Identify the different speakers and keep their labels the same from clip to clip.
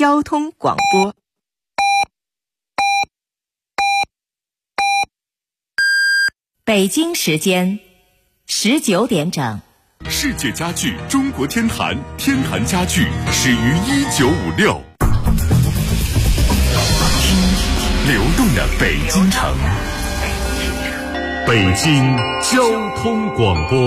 Speaker 1: 交通广播。北京时间19点整。
Speaker 2: 世界家具中国天坛，天坛家具始于1956。流动的北京城，北京交通广播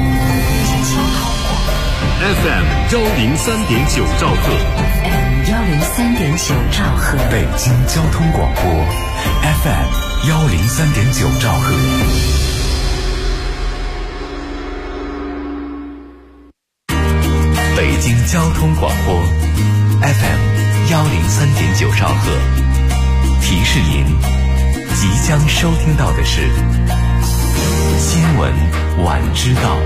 Speaker 2: FM 103.9兆赫，103.9兆赫，北京交通广播 FM 103.9兆赫。北京交通广播 FM 103.9兆赫，提示您即将收听到的是新闻晚知道。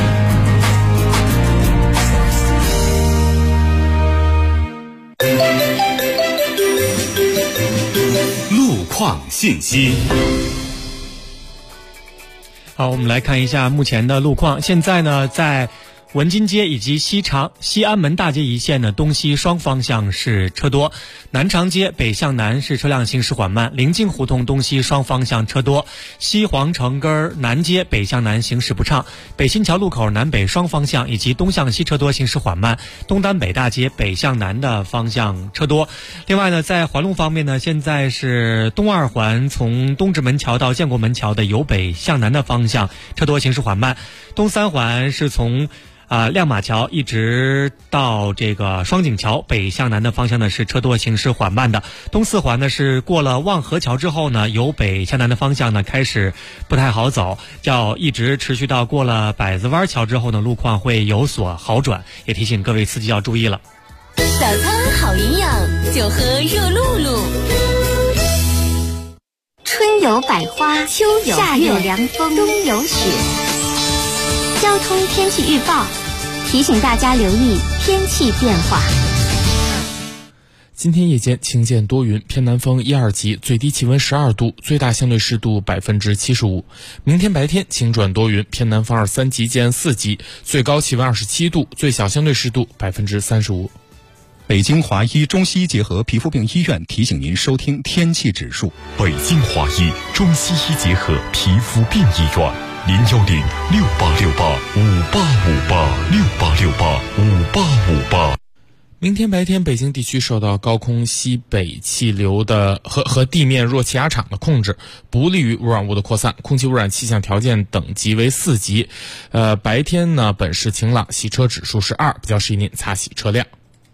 Speaker 2: 路况信息。
Speaker 3: 好，我们来看一下目前的路况。现在呢，在文津街以及西安门大街一线呢，东西双方向是车多；南长街北向南是车辆行驶缓慢；临近胡同东西双方向车多；西皇城根南街北向南行驶不畅；北新桥路口南北双方向以及东向西车多，行驶缓慢；东单北大街北向南的方向车多。另外呢，在环路方面呢，现在是东二环从东直门桥到建国门桥的由北向南的方向车多，行驶缓慢；东三环是从亮马桥一直到这个双井桥北向南的方向呢是车多行驶缓慢的。东四环呢是过了望河桥之后呢，由北向南的方向呢开始不太好走，要一直持续到过了百子湾桥之后呢，路况会有所好转，也提醒各位司机要注意了。
Speaker 4: 早餐好营养，就喝热露露。
Speaker 5: 春有百花，秋有夏有凉风，冬有雪。交通天气预报提醒大家留意天气变化。
Speaker 6: 今天夜间晴见多云，偏南风1、2级，最低气温12度，最大相对湿度75%。明天白天晴转多云，偏南风2、3级见4级，最高气温27度，最小相对湿度35%。
Speaker 2: 北京华医中西医结合皮肤病医院提醒您收听天气指数。北京华医中西医结合皮肤病医院，010-6868-5858，6868-5858。
Speaker 6: 明天白天，北京地区受到高空西北气流的和地面弱气压场的控制，不利于污染物的扩散，空气污染气象条件等级为4级。白天呢，本市晴朗，洗车指数是2，比较适宜您擦洗车辆。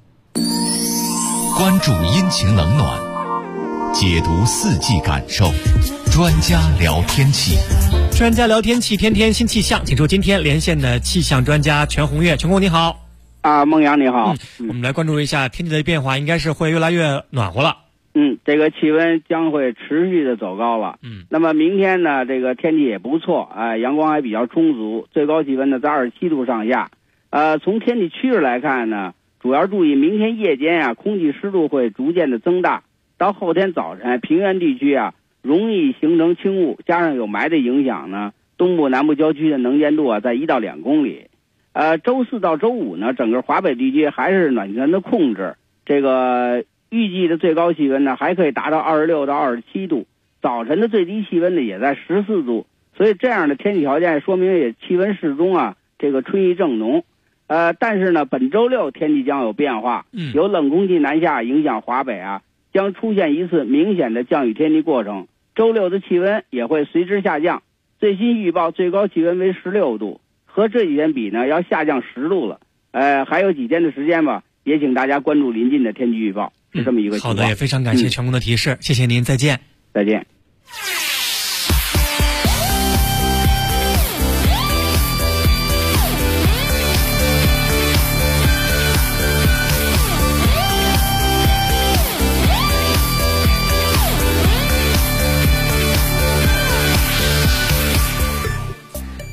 Speaker 2: 关注阴晴冷暖，解读四季感受，专家聊天气。
Speaker 3: 专家聊天气，天天新气象，请出今天连线的气象专家全红月。全红你好。
Speaker 7: 孟阳你好。
Speaker 3: 我们来关注一下天气的变化，应该是会越来越暖和了。
Speaker 7: 这个气温将会持续的走高了。那么明天呢，这个天气也不错，阳光还比较充足，最高气温呢在27度上下。从天气趋势来看呢，主要注意明天夜间空气湿度会逐渐的增大，到后天早晨平原地区容易形成轻雾，加上有霾的影响呢，东部南部郊区的能见度在1到2公里。周四到周五呢，整个华北地区还是暖气团的控制，这个预计的最高气温呢还可以达到26到27度，早晨的最低气温呢也在14度，所以这样的天气条件说明也气温适中这个春意正浓。但是呢，本周六天气将有变化，有冷空气南下影响华北将出现一次明显的降雨天气过程。周六的气温也会随之下降，最新预报最高气温为16度，和这几天比呢要下降10度了。还有几天的时间吧，也请大家关注临近的天气预报，是这么一个情况。
Speaker 3: 好的，也非常感谢全工的提示，谢谢您，再见。
Speaker 7: 再见。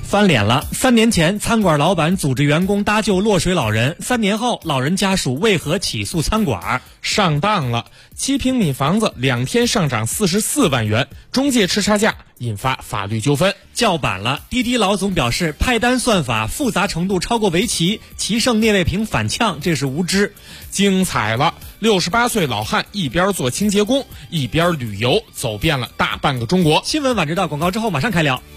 Speaker 3: 翻脸了！3年前，餐馆老板组织员工搭救落水老人，3年后，老人家属为何起诉餐馆？
Speaker 6: 上当了！7平米房子2天上涨44万元，中介吃差价，引发法律纠纷。
Speaker 3: 叫板了！滴滴老总表示，派单算法复杂程度超过围棋，棋圣聂卫平反呛，这是无知。
Speaker 6: 精彩了！68岁老汉一边做清洁工，一边旅游，走遍了大半个中国。
Speaker 3: 新闻晚知道，广告之后马上开聊。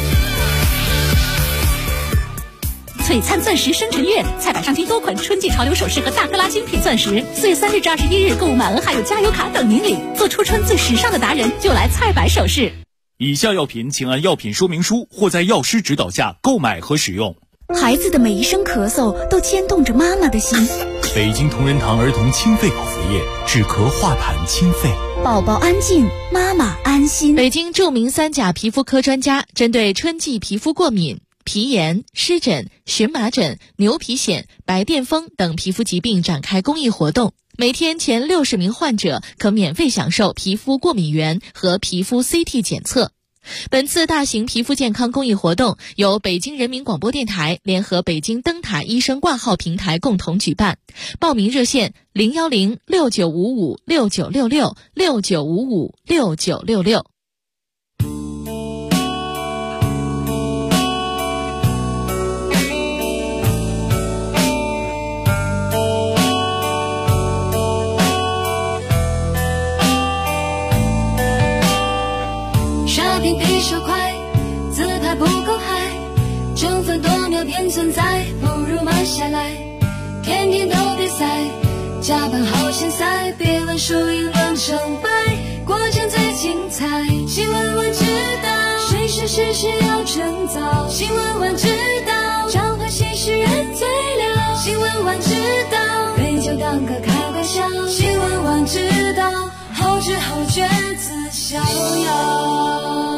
Speaker 8: 璀璨钻石生辰月，菜板上听多款春季潮流首饰和大克拉精品钻石。4月3日至21日购物满额还有加油卡等您领，做初春最时尚的达人就来菜板首饰。
Speaker 9: 以下药品请按药品说明书或在药师指导下购买和使用。
Speaker 10: 孩子的每一声咳嗽都牵动着妈妈的心。
Speaker 9: 北京同仁堂儿童清肺口服液，止咳化痰清肺。
Speaker 10: 宝宝安静，妈妈安心。
Speaker 11: 北京著名3甲皮肤科专家针对春季皮肤过敏、皮炎、湿疹、荨麻疹、牛皮癣、白癜风等皮肤疾病展开公益活动，每天前60名患者可免费享受皮肤过敏原和皮肤 CT 检测。本次大型皮肤健康公益活动由北京人民广播电台联合北京灯塔医生挂号平台共同举办，报名热线0106955696669556966。
Speaker 12: 比手快，自拍不够嗨，争分夺秒便存在，不如慢下来。天天都比赛，加班好现在，别论输赢论成败，过程最精彩。新闻晚知道，谁是事实要趁早。新闻晚知道，召唤新时人最了。新闻晚知道，对就当个开玩笑。新闻晚知道，后知后觉自逍遥。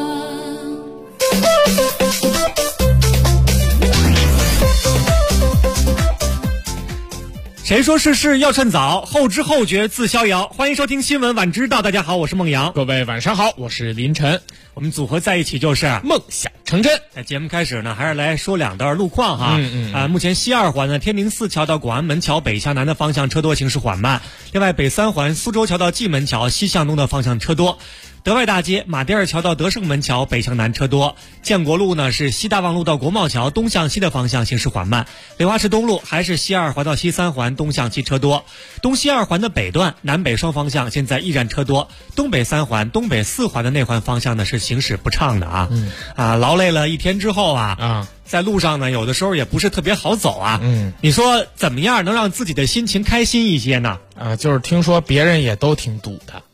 Speaker 3: 谁说世事要趁早，后知后觉自逍遥。欢迎收听新闻晚知道，大家好，我是孟阳。
Speaker 6: 各位晚上好，我是林晨。
Speaker 3: 我们组合在一起就是
Speaker 6: 梦想成真。
Speaker 3: 在节目开始呢，还是来说2段路况哈。目前西2环呢，天宁寺桥到广安门桥北向南的方向车多，行驶缓慢。另外，北3环苏州桥到蓟门桥西向东的方向车多。德外大街马甸二桥到德胜门桥北向南车多。建国路呢是西大望路到国贸桥东向西的方向行驶缓慢。莲花池东路还是西2环到西3环东向西车多。东西2环的北段南北双方向现在依然车多。东北3环、东北4环的内环方向呢是行驶不畅的啊。劳累了一天之后在路上呢有的时候也不是特别好走啊。你说怎么样能让自己的心情开心一些呢？
Speaker 6: 就是听说别人也都挺堵的。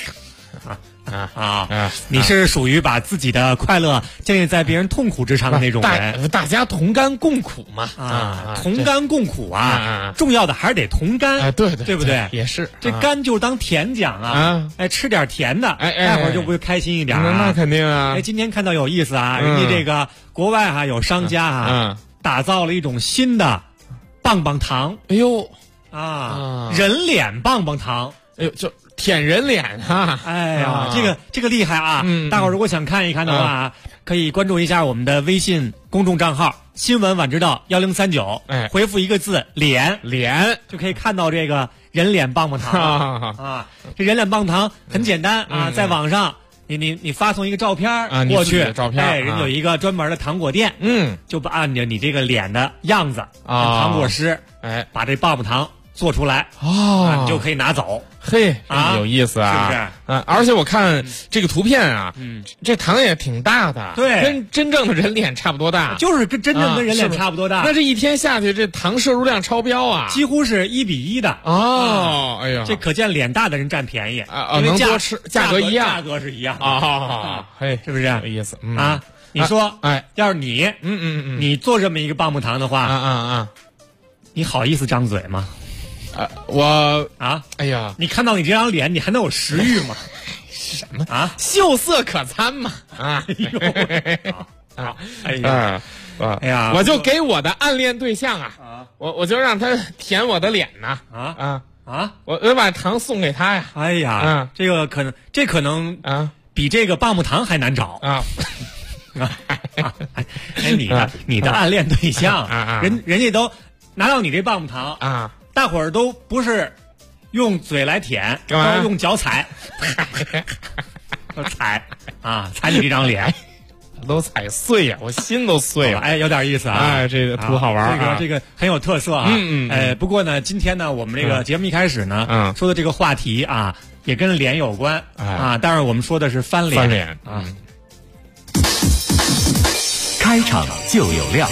Speaker 3: 你是属于把自己的快乐建立在别人痛苦之上的那种人。
Speaker 6: 大家同甘共苦嘛。
Speaker 3: 同甘共苦重要的还是得同甘。对不对？
Speaker 6: 也是。
Speaker 3: 这甘就当甜奖吃点甜的，待会儿就不会开心一点
Speaker 6: 那肯定啊。
Speaker 3: 今天看到有意思人家这个国外有商家打造了一种新的棒棒糖。
Speaker 6: 哎呦
Speaker 3: 人脸棒棒糖。
Speaker 6: 哎呦，就舔人脸
Speaker 3: 哎呀，这个厉害大伙儿如果想看一看的话可以关注一下我们的微信公众账号新闻晚知道1039，回复一个字脸就可以看到这个人脸棒棒糖这人脸棒棒糖很简单在网上你发送一个照片过去，
Speaker 6: 照片
Speaker 3: 人有一个专门的糖果店就按照你这个脸的样子糖果师把这棒棒糖做出来你就可以拿走。
Speaker 6: 嘿有意思
Speaker 3: 是不是？
Speaker 6: 而且我看这个图片这糖也挺大的，
Speaker 3: 对，
Speaker 6: 跟真正的人脸差不多大，
Speaker 3: 就是跟真正跟人脸差不多大。
Speaker 6: 那这一天下去，这糖摄入量超标
Speaker 3: 几乎是1比1的
Speaker 6: 哎呀，
Speaker 3: 这可见脸大的人占便宜
Speaker 6: 能多吃，价格一样，
Speaker 3: 价格是一样
Speaker 6: 嘿，
Speaker 3: 是不是
Speaker 6: 有意思
Speaker 3: 你说要是你你做这么一个棒棒糖的话你好意思张嘴吗？
Speaker 6: 我哎呀，
Speaker 3: 你看到你这张脸，你还能有食欲吗？
Speaker 6: 什么秀色可餐嘛哎呀，我就给我的暗恋对象我就让他舔我的脸呢我把糖送给他呀。
Speaker 3: 哎呀，这可能比这个棒棒糖还难找你的暗恋对象，人家都拿到你这棒棒糖
Speaker 6: 啊，
Speaker 3: 大伙儿都不是用嘴来舔，都是用脚踩，踩你这张脸。
Speaker 6: 都踩碎呀，我心都碎了。
Speaker 3: 有点意思啊！
Speaker 6: 这个图好玩
Speaker 3: 这个很有特色啊！不过呢，今天呢，我们这个节目一开始呢，说的这个话题啊，也跟脸有关但是我们说的是翻脸。
Speaker 6: 翻脸啊！
Speaker 2: 开场就有料。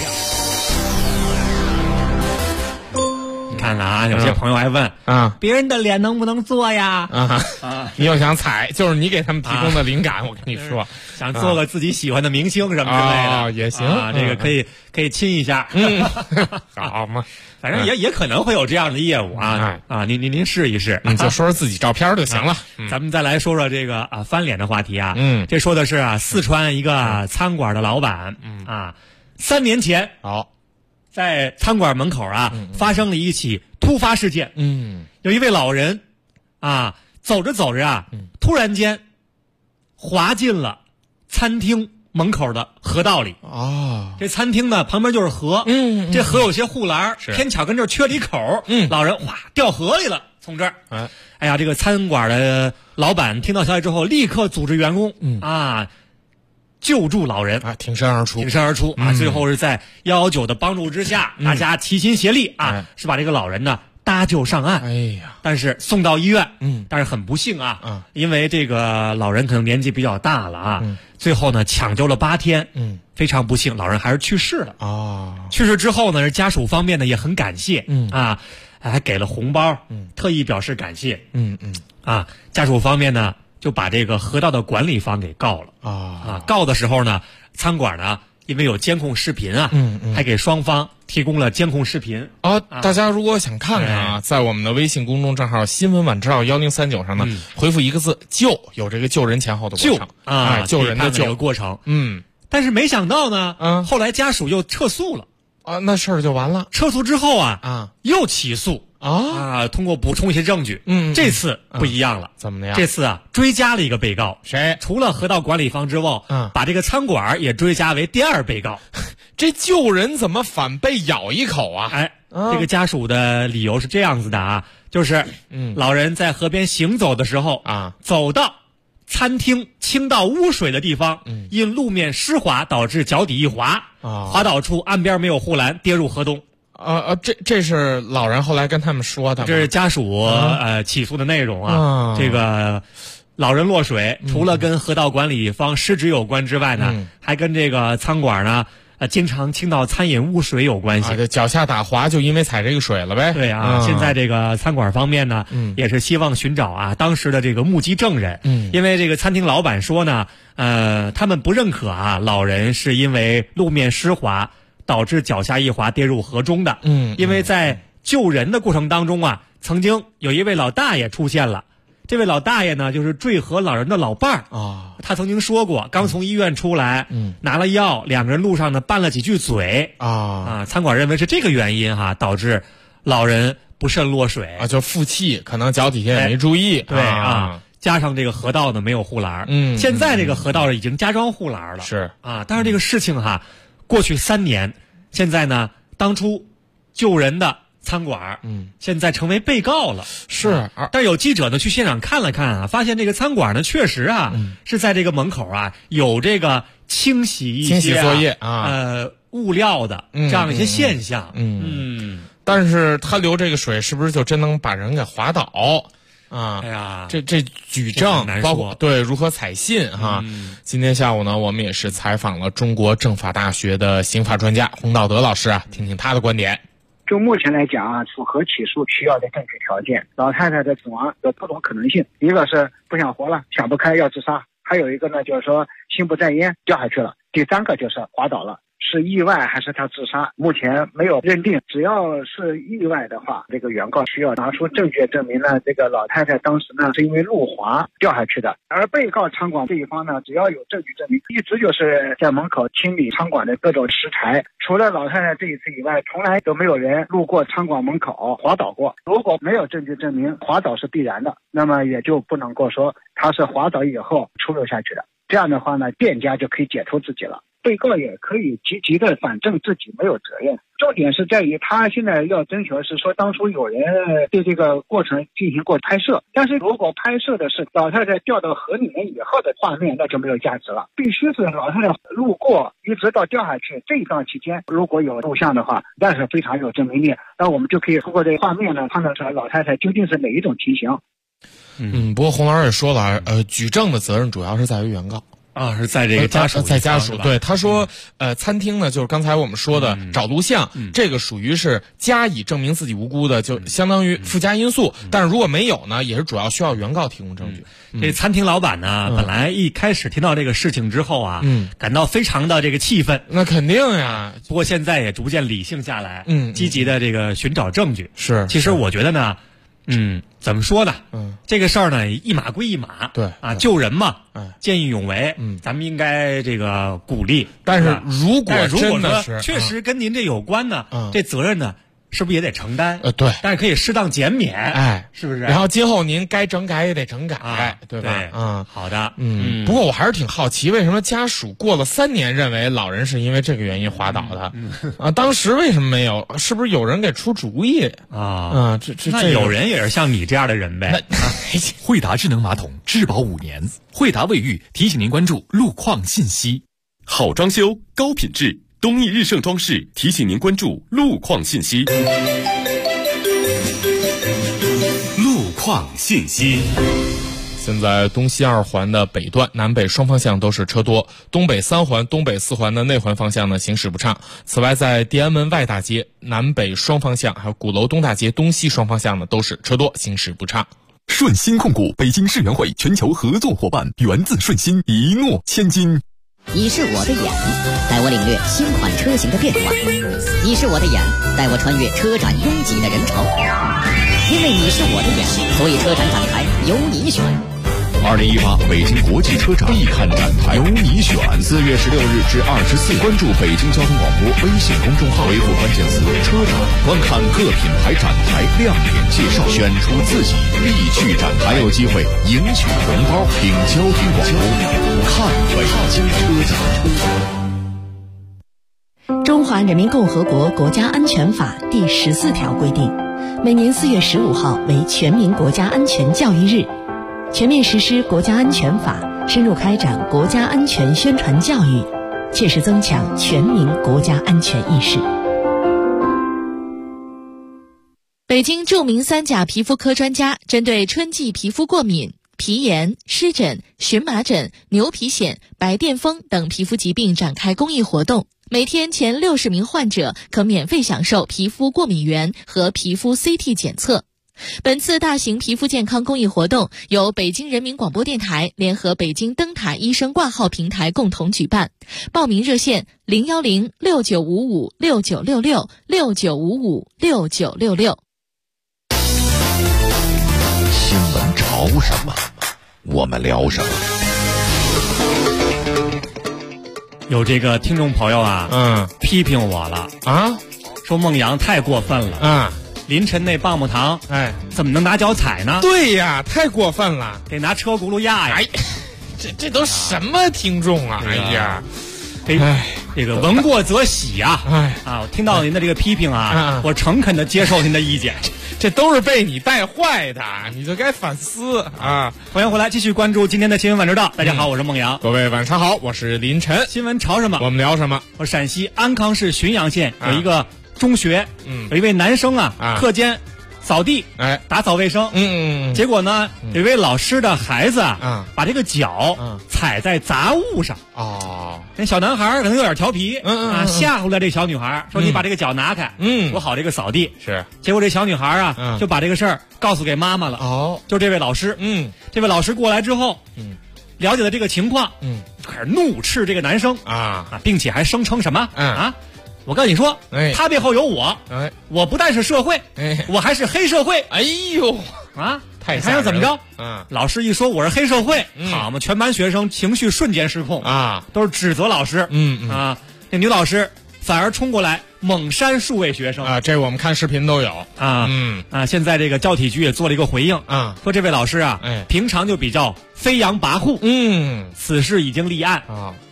Speaker 3: 看了啊，有些朋友还问别人的脸能不能做呀？
Speaker 6: 你要想踩，就是你给他们提供的灵感。我跟你说，
Speaker 3: 想做个自己喜欢的明星什么之类的
Speaker 6: 也行
Speaker 3: 这个可以亲一下。
Speaker 6: 好嘛，
Speaker 3: 反正也可能会有这样的业务您试一试，
Speaker 6: 就说说自己照片就行了。
Speaker 3: 咱们再来说说这个翻脸的话题啊。这说的是四川一个餐馆的老板3年前在餐馆门口发生了一起突发事件。有一位老人走着走着突然间滑进了餐厅门口的河道里。这餐厅呢旁边就是河，这河有些护栏，偏巧跟这儿缺了一口，老人掉河里了，从这儿。这个餐馆的老板听到消息之后，立刻组织员工救助老人
Speaker 6: 挺身而出，
Speaker 3: 最后是在119的帮助之下，大家齐心协力是把这个老人呢搭救上岸。但是送到医院，但是很不幸因为这个老人可能年纪比较大了最后呢抢救了8天，非常不幸，老人还是去世了。去世之后呢，家属方面呢也很感谢，还给了红包，特意表示感谢。家属方面呢就把这个河道的管理方给告了。告的时候呢，餐馆呢因为有监控视频还给双方提供了监控视频。
Speaker 6: 大家如果想看看在我们的微信公众账号新闻晚知道1039上呢，回复一个字救，有这个救人前后的过程救人的救
Speaker 3: 过程。但是没想到呢，后来家属又撤诉了。
Speaker 6: 那事儿就完了。
Speaker 3: 撤诉之后又起诉通过补充一些证据。这次不一样了。
Speaker 6: 怎么样？
Speaker 3: 这次追加了一个被告。
Speaker 6: 谁？
Speaker 3: 除了河道管理方之外，把这个餐馆也追加为第2被告。
Speaker 6: 这救人怎么反被咬一口
Speaker 3: 这个家属的理由是这样子的就是老人在河边行走的时候走到餐厅倾倒污水的地方，因路面湿滑导致脚底一滑，滑倒处岸边没有护栏，跌入河东。
Speaker 6: 这是老人后来跟他们说的吗？
Speaker 3: 这是家属起诉的内容这个老人落水，除了跟河道管理方失职有关之外呢，还跟这个餐馆呢经常倾倒餐饮污水有关系。
Speaker 6: 这脚下打滑就因为踩这个水了呗。
Speaker 3: 对现在这个餐馆方面呢也是希望寻找当时的这个目击证人。因为这个餐厅老板说呢他们不认可老人是因为路面湿滑导致脚下一滑跌入河中的。因为在救人的过程当中曾经有一位老大爷出现了。这位老大爷呢就是坠河老人的老伴儿他曾经说过，刚从医院出来拿了药，2个人路上呢拌了几句嘴餐馆认为是这个原因导致老人不慎落水
Speaker 6: 就负气，可能脚底下也没注意。
Speaker 3: 对加上这个河道呢没有护栏。现在这个河道已经加装护栏了。
Speaker 6: 是
Speaker 3: 但是这个事情过去3年，现在呢当初救人的餐馆现在成为被告了。
Speaker 6: 是
Speaker 3: 但是有记者呢去现场看了看发现这个餐馆呢确实是在这个门口有这个清洗一些
Speaker 6: 作业
Speaker 3: 物料的这样一些现象。
Speaker 6: 但是他流这个水是不是就真能把人给滑倒这举证包括对如何采信今天下午呢，我们也是采访了中国政法大学的刑法专家洪道德老师听听他的观点。
Speaker 13: 就目前来讲符合起诉需要的证据条件。老太太的死亡有多种可能性，一个是不想活了，想不开要自杀，还有一个呢就是说心不在焉掉下去了，第3个就是滑倒了。是意外还是他自杀，目前没有认定。只要是意外的话，这个原告需要拿出证据证明呢，这个老太太当时呢是因为路滑掉下去的。而被告餐馆这一方呢，只要有证据证明，一直就是在门口清理餐馆的各种食材，除了老太太这一次以外，从来都没有人路过餐馆门口滑倒过。如果没有证据证明滑倒是必然的，那么也就不能够说他是滑倒以后出溜下去的。这样的话呢，店家就可以解脱自己了。 被告也可以积极的反证自己没有责任。重点是在于他现在要征求是说当初有人对这个过程进行过拍摄，但是如果拍摄的是老太太掉到河里面以后的画面，那就没有价值了。必须是老太太路过一直到掉下去这一段期间，如果有录像的话，那是非常有证明力，那我们就可以通过这个画面呢判断出来老太太究竟是哪一种情形。
Speaker 6: 不过洪老师也说了，举证的责任主要是在于原告。
Speaker 3: 是在这个家属，
Speaker 6: 在家属。对，他说，餐厅呢，就是刚才我们说的找录像，这个属于是加以证明自己无辜的，就相当于附加因素。但是如果没有呢，也是主要需要原告提供证据。
Speaker 3: 这餐厅老板呢，本来一开始听到这个事情之后啊，感到非常的这个气愤。
Speaker 6: 那肯定呀，
Speaker 3: 不过现在也逐渐理性下来，积极的这个寻找证据。
Speaker 6: 是，
Speaker 3: 其实我觉得呢。怎么说呢？这个事儿呢，一码归一码。
Speaker 6: 对
Speaker 3: 啊，救人嘛，见义勇为。咱们应该这个鼓励。
Speaker 6: 但是如果真的
Speaker 3: 是确实跟您这有关呢，这责任呢，是不是也得承担？
Speaker 6: 对。
Speaker 3: 但是可以适当减免，是不是？
Speaker 6: 然后今后您该整改也得整改，对吧？
Speaker 3: 好的。
Speaker 6: 不过我还是挺好奇，为什么家属过了3年认为老人是因为这个原因滑倒的？当时为什么没有？是不是有人给出主意啊？
Speaker 3: 那有人也是像你这样的人呗。
Speaker 9: 惠达智能马桶质保5年，惠达卫浴提醒您关注路况信息。
Speaker 14: 好装修，高品质。东义日盛装饰提醒您关注路况信息。路况信息。
Speaker 6: 现在东西2环的北段南北双方向都是车多，东北3环、东北4环的内环方向呢行驶不畅。此外，在地安门外大街南北双方向，还有鼓楼东大街东西双方向呢都是车多，行驶不畅。
Speaker 14: 顺鑫控股北京世园会全球合作伙伴，源自顺鑫，一诺千金。
Speaker 15: 你是我的眼，带我领略新款车型的变化；你是我的眼，带我穿越车展拥挤的人潮。因为你是我的眼，所以车展展台由你选。
Speaker 14: 2018北京国际车展必看展台，由你选。4月16日至24，关注北京交通广播微信公众号，回复关键词“车展”，观看各品牌展台亮点介绍，选出自己必去展台，还有机会赢取红包。听交通广播，看北京车
Speaker 16: 展。中华人民共和国国家安全法第14条规定，每年4月15号为全民国家安全教育日。全面实施国家安全法，深入开展国家安全宣传教育，切实增强全民国家安全意识。
Speaker 11: 北京著名3甲皮肤科专家针对春季皮肤过敏、皮炎、湿疹、荨麻疹、牛皮癣、白癜风等皮肤疾病展开公益活动，每天前60名患者可免费享受皮肤过敏原和皮肤 CT 检测。本次大型皮肤健康公益活动由北京人民广播电台联合北京灯塔医生挂号平台共同举办，报名热线010-6955-6966，6955-6966。
Speaker 17: 新闻潮什么，我们聊什么。
Speaker 3: 有这个听众朋友啊，批评我了
Speaker 6: 啊，
Speaker 3: 说孟阳太过分了
Speaker 6: 啊。
Speaker 3: 凌晨那棒棒糖，怎么能拿脚踩呢？
Speaker 6: 对呀，太过分了，
Speaker 3: 得拿车轱辘压呀！
Speaker 6: 这都什么听众啊？
Speaker 3: 这个闻过则喜啊！我听到您的这个批评啊，我诚恳的接受您的意见。
Speaker 6: 这都是被你带坏的，你就该反思啊！
Speaker 3: 欢迎回来，继续关注今天的新闻晚知道。大家好，我是孟阳。
Speaker 6: 各位晚上好，我是林晨。
Speaker 3: 新闻潮什么？
Speaker 6: 我们聊什么？
Speaker 3: 我陕西安康市浔阳县有一个中学，有一位男生课间扫地，打扫卫生，结果呢，有一位老师的孩子把这个脚踩在杂物上，那小男孩可能有点调皮，吓唬了这小女孩，说你把这个脚拿开，我好这个扫地。
Speaker 6: 是，
Speaker 3: 结果这小女孩就把这个事儿告诉给妈妈了。就这位老师，这位老师过来之后，了解了这个情况，就开始怒斥这个男生并且还声称什么我跟你说，他背后有我，我不但是社会，我还是黑社会。
Speaker 6: 哎呦
Speaker 3: 太还想怎么着？老师一说我是黑社会，好嘛，全班学生情绪瞬间失控都是指责老师。这女老师反而冲过来猛扇数位学生
Speaker 6: 这我们看视频都有
Speaker 3: 现在这个教体局也做了一个回应说这位老师平常就比较飞扬跋扈，此事已经立案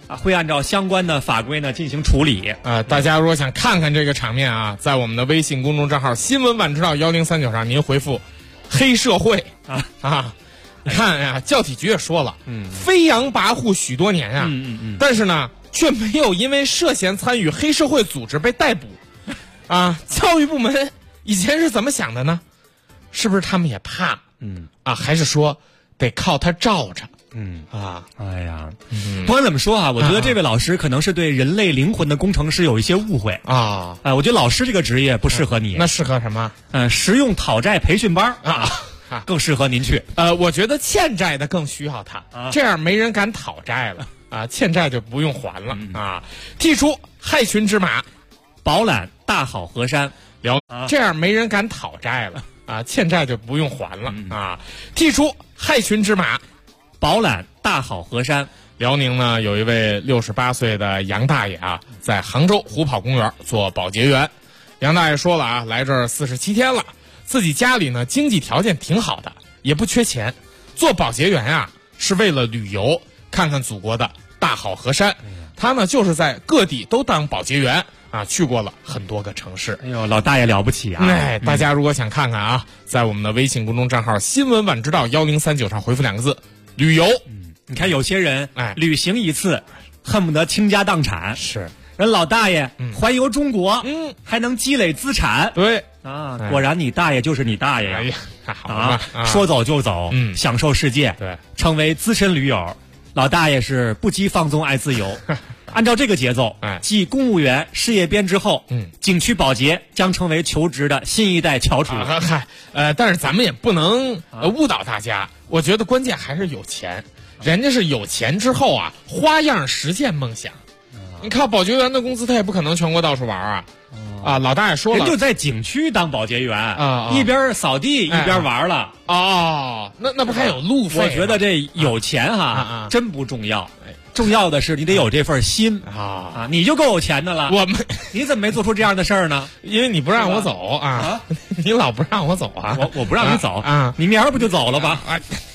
Speaker 3: 会按照相关的法规呢进行处理。
Speaker 6: 大家如果想看看这个场面啊，在我们的微信公众账号新闻晚知道1039上，您回复黑社会你看呀，教体局也说了，飞扬跋扈许多年啊，但是呢却没有因为涉嫌参与黑社会组织被逮捕教育部门以前是怎么想的呢？是不是他们也怕？还是说得靠他罩着？
Speaker 3: 哎呀，不管怎么说我觉得这位老师可能是对人类灵魂的工程师有一些误会我觉得老师这个职业不适合你。
Speaker 6: 那适合什么？
Speaker 3: 实用讨债培训班更适合您去。
Speaker 6: 我觉得欠债的更需要他这样没人敢讨债了欠债就不用还了剔除害群之马，
Speaker 3: 饱览大好河山，
Speaker 6: 这样没人敢讨债了欠债就不用还了剔除害群之马，
Speaker 3: 饱览大好河山。
Speaker 6: 辽宁呢有一位68岁的杨大爷在杭州虎跑公园做保洁员。杨大爷说了来这儿47天了，自己家里呢经济条件挺好的，也不缺钱，做保洁员是为了旅游，看看祖国的大好河山。他呢就是在各地都当保洁员去过了很多个城市。
Speaker 3: 哎呦，老大爷了不起
Speaker 6: 大家如果想看看在我们的微信公众账号新闻晚知道1039上回复2个字旅游。
Speaker 3: 你看有些人旅行一次恨不得倾家荡产，
Speaker 6: 是
Speaker 3: 人老大爷环游中国还能积累资产。
Speaker 6: 对
Speaker 3: 果然你大爷就是你大爷呀说走就走享受世界，
Speaker 6: 对，
Speaker 3: 成为资深驴友。老大爷是不羁放纵爱自由按照这个节奏继公务员事业编之后景区保洁将成为求职的新一代翘楚。
Speaker 6: 但是咱们也不能误导大家，我觉得关键还是有钱。人家是有钱之后花样实现梦想。你靠保洁员的工资他也不可能全国到处玩老大爷说了，
Speaker 3: 人就在景区当保洁员一边扫地一边玩了
Speaker 6: 那不还有路费？
Speaker 3: 我觉得这有钱真不重要，重要的是你得有这份心你就够有钱的了。你怎么没做出这样的事儿呢？
Speaker 6: 因为你不让我走你老不让我走
Speaker 3: 我不让你走你明儿不就走了吧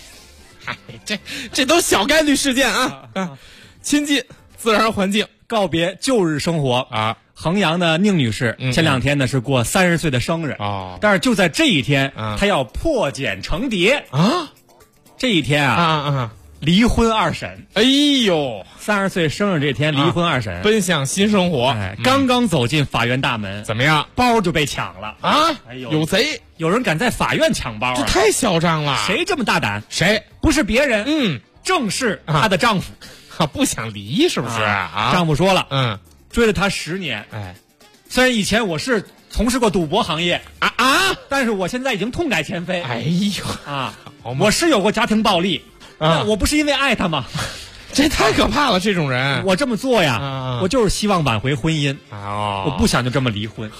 Speaker 6: 这都小概率事件亲近自然环境，
Speaker 3: 告别旧日生活衡阳的宁女士前2天呢是过30岁的生日但是就在这一天她要破茧成蝶这一天离婚二审。
Speaker 6: 哎呦
Speaker 3: ，30岁生日这天离婚二审
Speaker 6: 奔向新生活
Speaker 3: 刚刚走进法院大门
Speaker 6: 怎么样？
Speaker 3: 包就被抢了
Speaker 6: 哎呦，有贼！
Speaker 3: 有人敢在法院抢包
Speaker 6: 这太嚣张了！
Speaker 3: 谁这么大胆？
Speaker 6: 谁？
Speaker 3: 不是别人正是她的丈夫
Speaker 6: 不想离是不是
Speaker 3: 丈夫说了追了她10年虽然以前我是从事过赌博行业但是我现在已经痛改前非。
Speaker 6: 哎呦
Speaker 3: 我是有过家庭暴力我不是因为爱他吗？
Speaker 6: 这太可怕了，这种人。
Speaker 3: 我这么做呀我就是希望挽回婚姻我不想就这么离婚。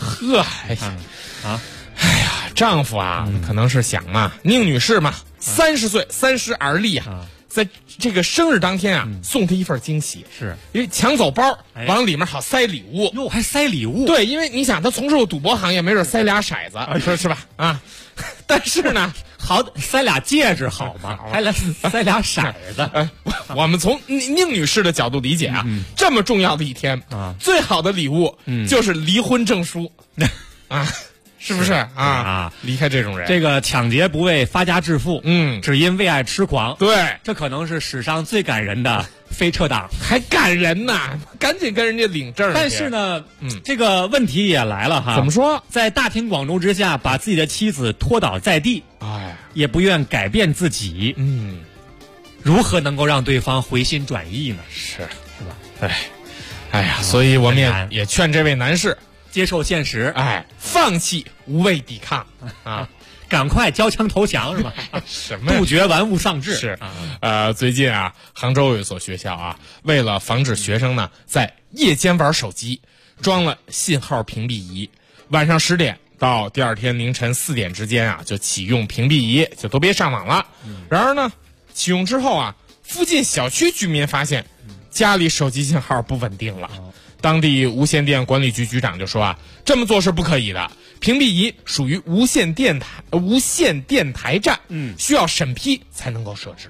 Speaker 6: 丈夫可能是想宁女士30岁30而立在这个生日当天送她一份惊喜，
Speaker 3: 是
Speaker 6: 因为抢走包往里面好塞礼物
Speaker 3: 哟，还塞礼物？
Speaker 6: 对，因为你想她从事过赌博行业，没准塞俩骰子说是吧但是呢
Speaker 3: 好塞俩戒指好吗？还来塞俩骰子
Speaker 6: 我们从宁女士的角度理解这么重要的一天最好的礼物就是离婚证书是不是离开这种人，
Speaker 3: 这个抢劫不为发家致富只因为爱痴狂。
Speaker 6: 对，
Speaker 3: 这可能是史上最感人的飞车党。
Speaker 6: 还感人呐，赶紧跟人家领证。
Speaker 3: 但是呢这个问题也来了
Speaker 6: 怎么说？
Speaker 3: 在大庭广众之下把自己的妻子拖倒在地也不愿改变自己如何能够让对方回心转意呢？
Speaker 6: 是吧？哎呀，所以我们也劝这位男士
Speaker 3: 接受现实
Speaker 6: 放弃无谓抵抗
Speaker 3: 赶快交枪投降是吧
Speaker 6: 什么
Speaker 3: 杜绝玩物丧志。
Speaker 6: 是最近杭州有一所学校为了防止学生呢在夜间玩手机，装了信号屏蔽仪，晚上10点到第二天凌晨4点之间就启用屏蔽仪，就都别上网了然而呢启用之后附近小区居民发现家里手机信号不稳定了当地无线电管理局局长就说这么做是不可以的，屏蔽仪属于无线电台站需要审批才能够设置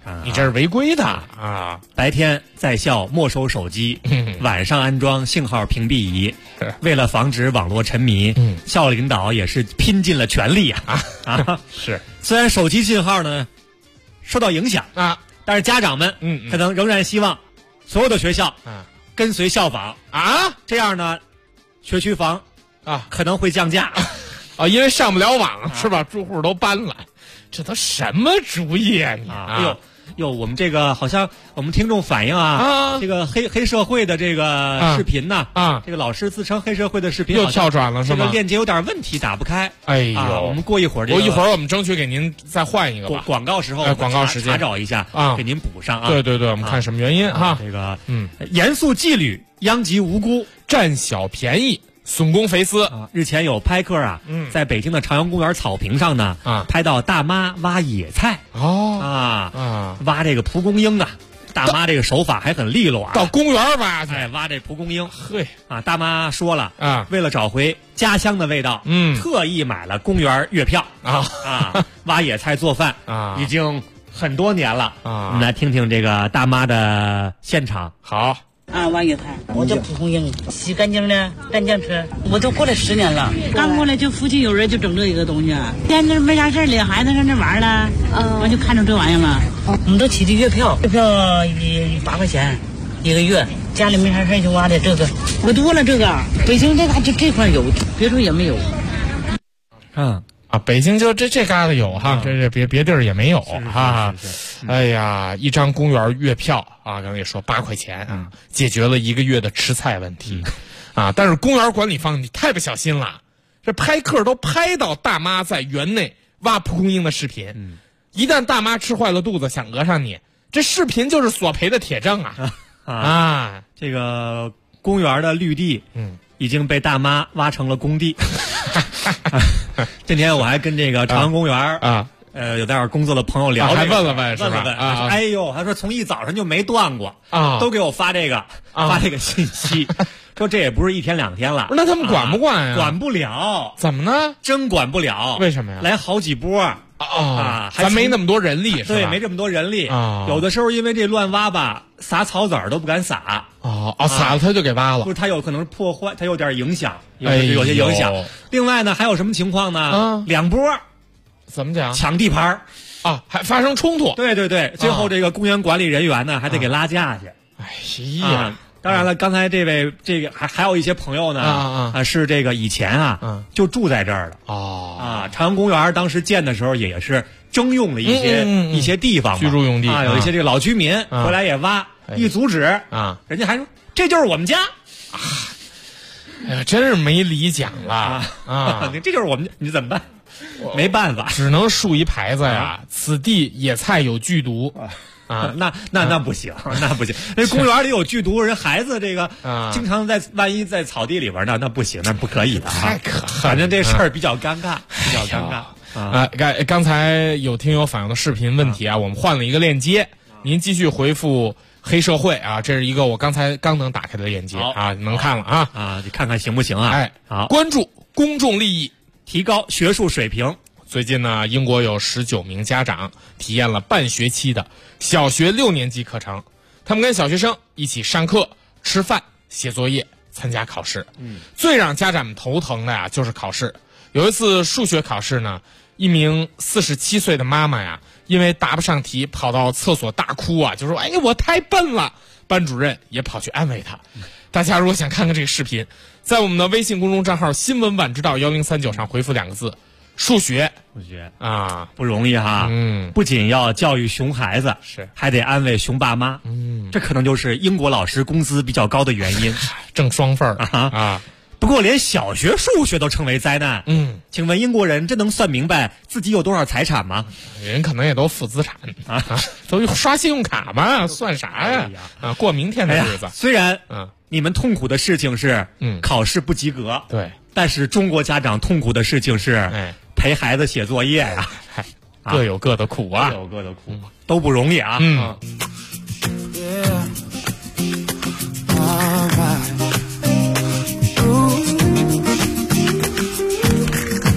Speaker 6: 你这是违规的啊！
Speaker 3: 白天在校没收手机，晚上安装信号屏蔽仪，为了防止网络沉迷，校领导也是拼尽了全力啊！
Speaker 6: 是，
Speaker 3: 虽然手机信号呢受到影响
Speaker 6: 啊，
Speaker 3: 但是家长们可能仍然希望所有的学校跟随效仿
Speaker 6: 啊，
Speaker 3: 这样呢，学区房可能会降价
Speaker 6: 因为上不了网是吧？住户都搬了，这都什么主意啊你
Speaker 3: 哟，我们这个好像我们听众反映这个黑社会的这个视频呢这个老师自称黑社会的视频
Speaker 6: 又跳转了是吗？
Speaker 3: 这个链接有点问题，打不开。
Speaker 6: 哎呦，
Speaker 3: 我们过一会儿
Speaker 6: 一会儿我们争取给您再换一个吧。
Speaker 3: 广告时候
Speaker 6: 广告时间
Speaker 3: 查找一下给您补上
Speaker 6: 对对对，我们看什么原因
Speaker 3: 这个严肃纪律，殃及无辜，
Speaker 6: 占小便宜，损公肥私
Speaker 3: 日前有拍客在北京的朝阳公园草坪上呢拍到大妈挖野菜挖这个蒲公英大妈这个手法还很利落
Speaker 6: 到公园挖去
Speaker 3: 挖这蒲公英。
Speaker 6: 嘿
Speaker 3: 大妈说了为了找回家乡的味道特意买了公园月票挖野菜做饭已经很多年了我们来听听这个大妈的现场。
Speaker 6: 好
Speaker 18: 挖野菜，我叫蒲公英，洗干净了蘸酱吃。我都过来10年了，刚过来就附近有人就整这一个东西，天天没啥事领孩子上这玩了，我就看中这玩意了。我们都起的月票也8块钱1个月，家里没啥事就挖的这个，可多了这个。北京这块有，别处也没有。
Speaker 6: 北京就这旮瘩有哈，这别地儿也没有哈。哎呀，一张公园月票刚才也说8块钱解决了1个月的吃菜问题但是公园管理方你太不小心了，这拍客都拍到大妈在园内挖蒲公英的视频，一旦大妈吃坏了肚子想讹上你，这视频就是索赔的铁证
Speaker 3: 这个公园的绿地已经被大妈挖成了工地。今天我还跟这个朝阳公园有在那儿工作的朋友聊
Speaker 6: 还问了问是吧？
Speaker 3: 哎呦，他说从一早上就没断过都给我发这个信息，说这也不是1天2天了。
Speaker 6: 那他们管不管呀？
Speaker 3: 管不了。
Speaker 6: 怎么呢？
Speaker 3: 真管不了。
Speaker 6: 为什么呀？
Speaker 3: 来好几波
Speaker 6: 咱没那么多人力是吧？
Speaker 3: 对，没这么多人力有的时候因为这乱挖吧，撒草籽儿都不敢撒
Speaker 6: 撒了他就给挖了，
Speaker 3: 不是他有可能破坏，他有点影响，有些影响。另外呢，还有什么情况呢？2波。
Speaker 6: 怎么讲？
Speaker 3: 抢地盘
Speaker 6: 还发生冲突。
Speaker 3: 对对对，最后这个公园管理人员呢还得给拉架去。
Speaker 6: 哎呀，
Speaker 3: 当然了，刚才这位这个还有一些朋友呢是这个以前就住在这儿的朝阳公园当时建的时候也是征用了一些地方
Speaker 6: 居住用地
Speaker 3: 有一些这个老居民回来也挖，一阻止人家还说这就是我们家。
Speaker 6: 哎呀，真是没理讲了
Speaker 3: 这就是我们，你怎么办？没办法，
Speaker 6: 只能竖一牌子呀，此地野菜有剧毒
Speaker 3: 那不行，那不行。那公园里有剧毒，人孩子这个经常万一在草地里边那不行，那不可以的
Speaker 6: 太可恨。
Speaker 3: 反正这事儿比较尴尬，比较尴尬
Speaker 6: 刚才有听友反映的视频问题我们换了一个链接，您继续回复黑社会这是一个我刚能打开的链接能看了
Speaker 3: 你看看行不行
Speaker 6: 好，关注公众利益，
Speaker 3: 提高学术水平。
Speaker 6: 最近呢，英国有19名家长体验了半学期的小学6年级课程，他们跟小学生一起上课、吃饭、写作业、参加考试。最让家长们头疼的就是考试。有一次数学考试呢，一名47岁的妈妈因为答不上题，跑到厕所大哭就说：“哎呀，我太笨了。”班主任也跑去安慰她。大家如果想看看这个视频，在我们的微信公众账号新闻晚知道1039上回复2个字数学不容易不仅要教育熊孩子，还得安慰熊爸妈。这可能就是英国老师工资比较高的原因， 挣双份
Speaker 3: 不过连小学数学都称为灾难。请问英国人真能算明白自己有多少财产吗？
Speaker 6: 人可能也都负资产都刷信用卡嘛，算啥呀？过明天的日子。
Speaker 3: 虽然你们痛苦的事情是考试不及格，
Speaker 6: 对，
Speaker 3: 但是中国家长痛苦的事情是陪孩子写作业
Speaker 6: 各有各的苦
Speaker 3: 各有各的苦，都不容易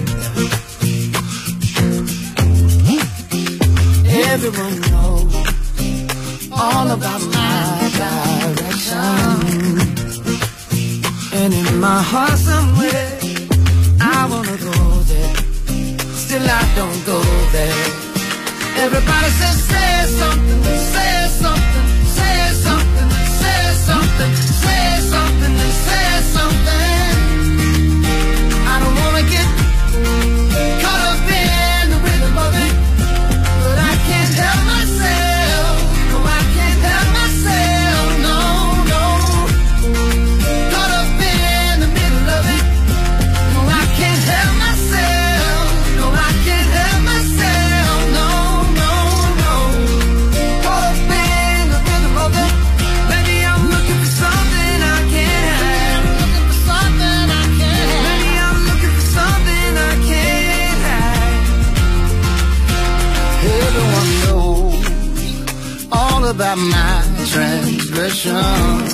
Speaker 12: Everyone knows
Speaker 19: all about my direction. And in my heart somewhere, I wanna go there, still I don't go there. Everybody says, say something, say something, say something, say something, say something, and say something. I don't wanna get caught up in the rhythm of it, but I can't help myself. No, I can't help myself. No, no. Caught up in the middle of it. No, I can't help myself. No, I can't help myself. No, no, no. Caught up in the rhythm of it. Maybe I'm looking for something I can't have. Looking for something I can't have. Maybe I'm looking for something I can't have. Everyone knows all about my transgression.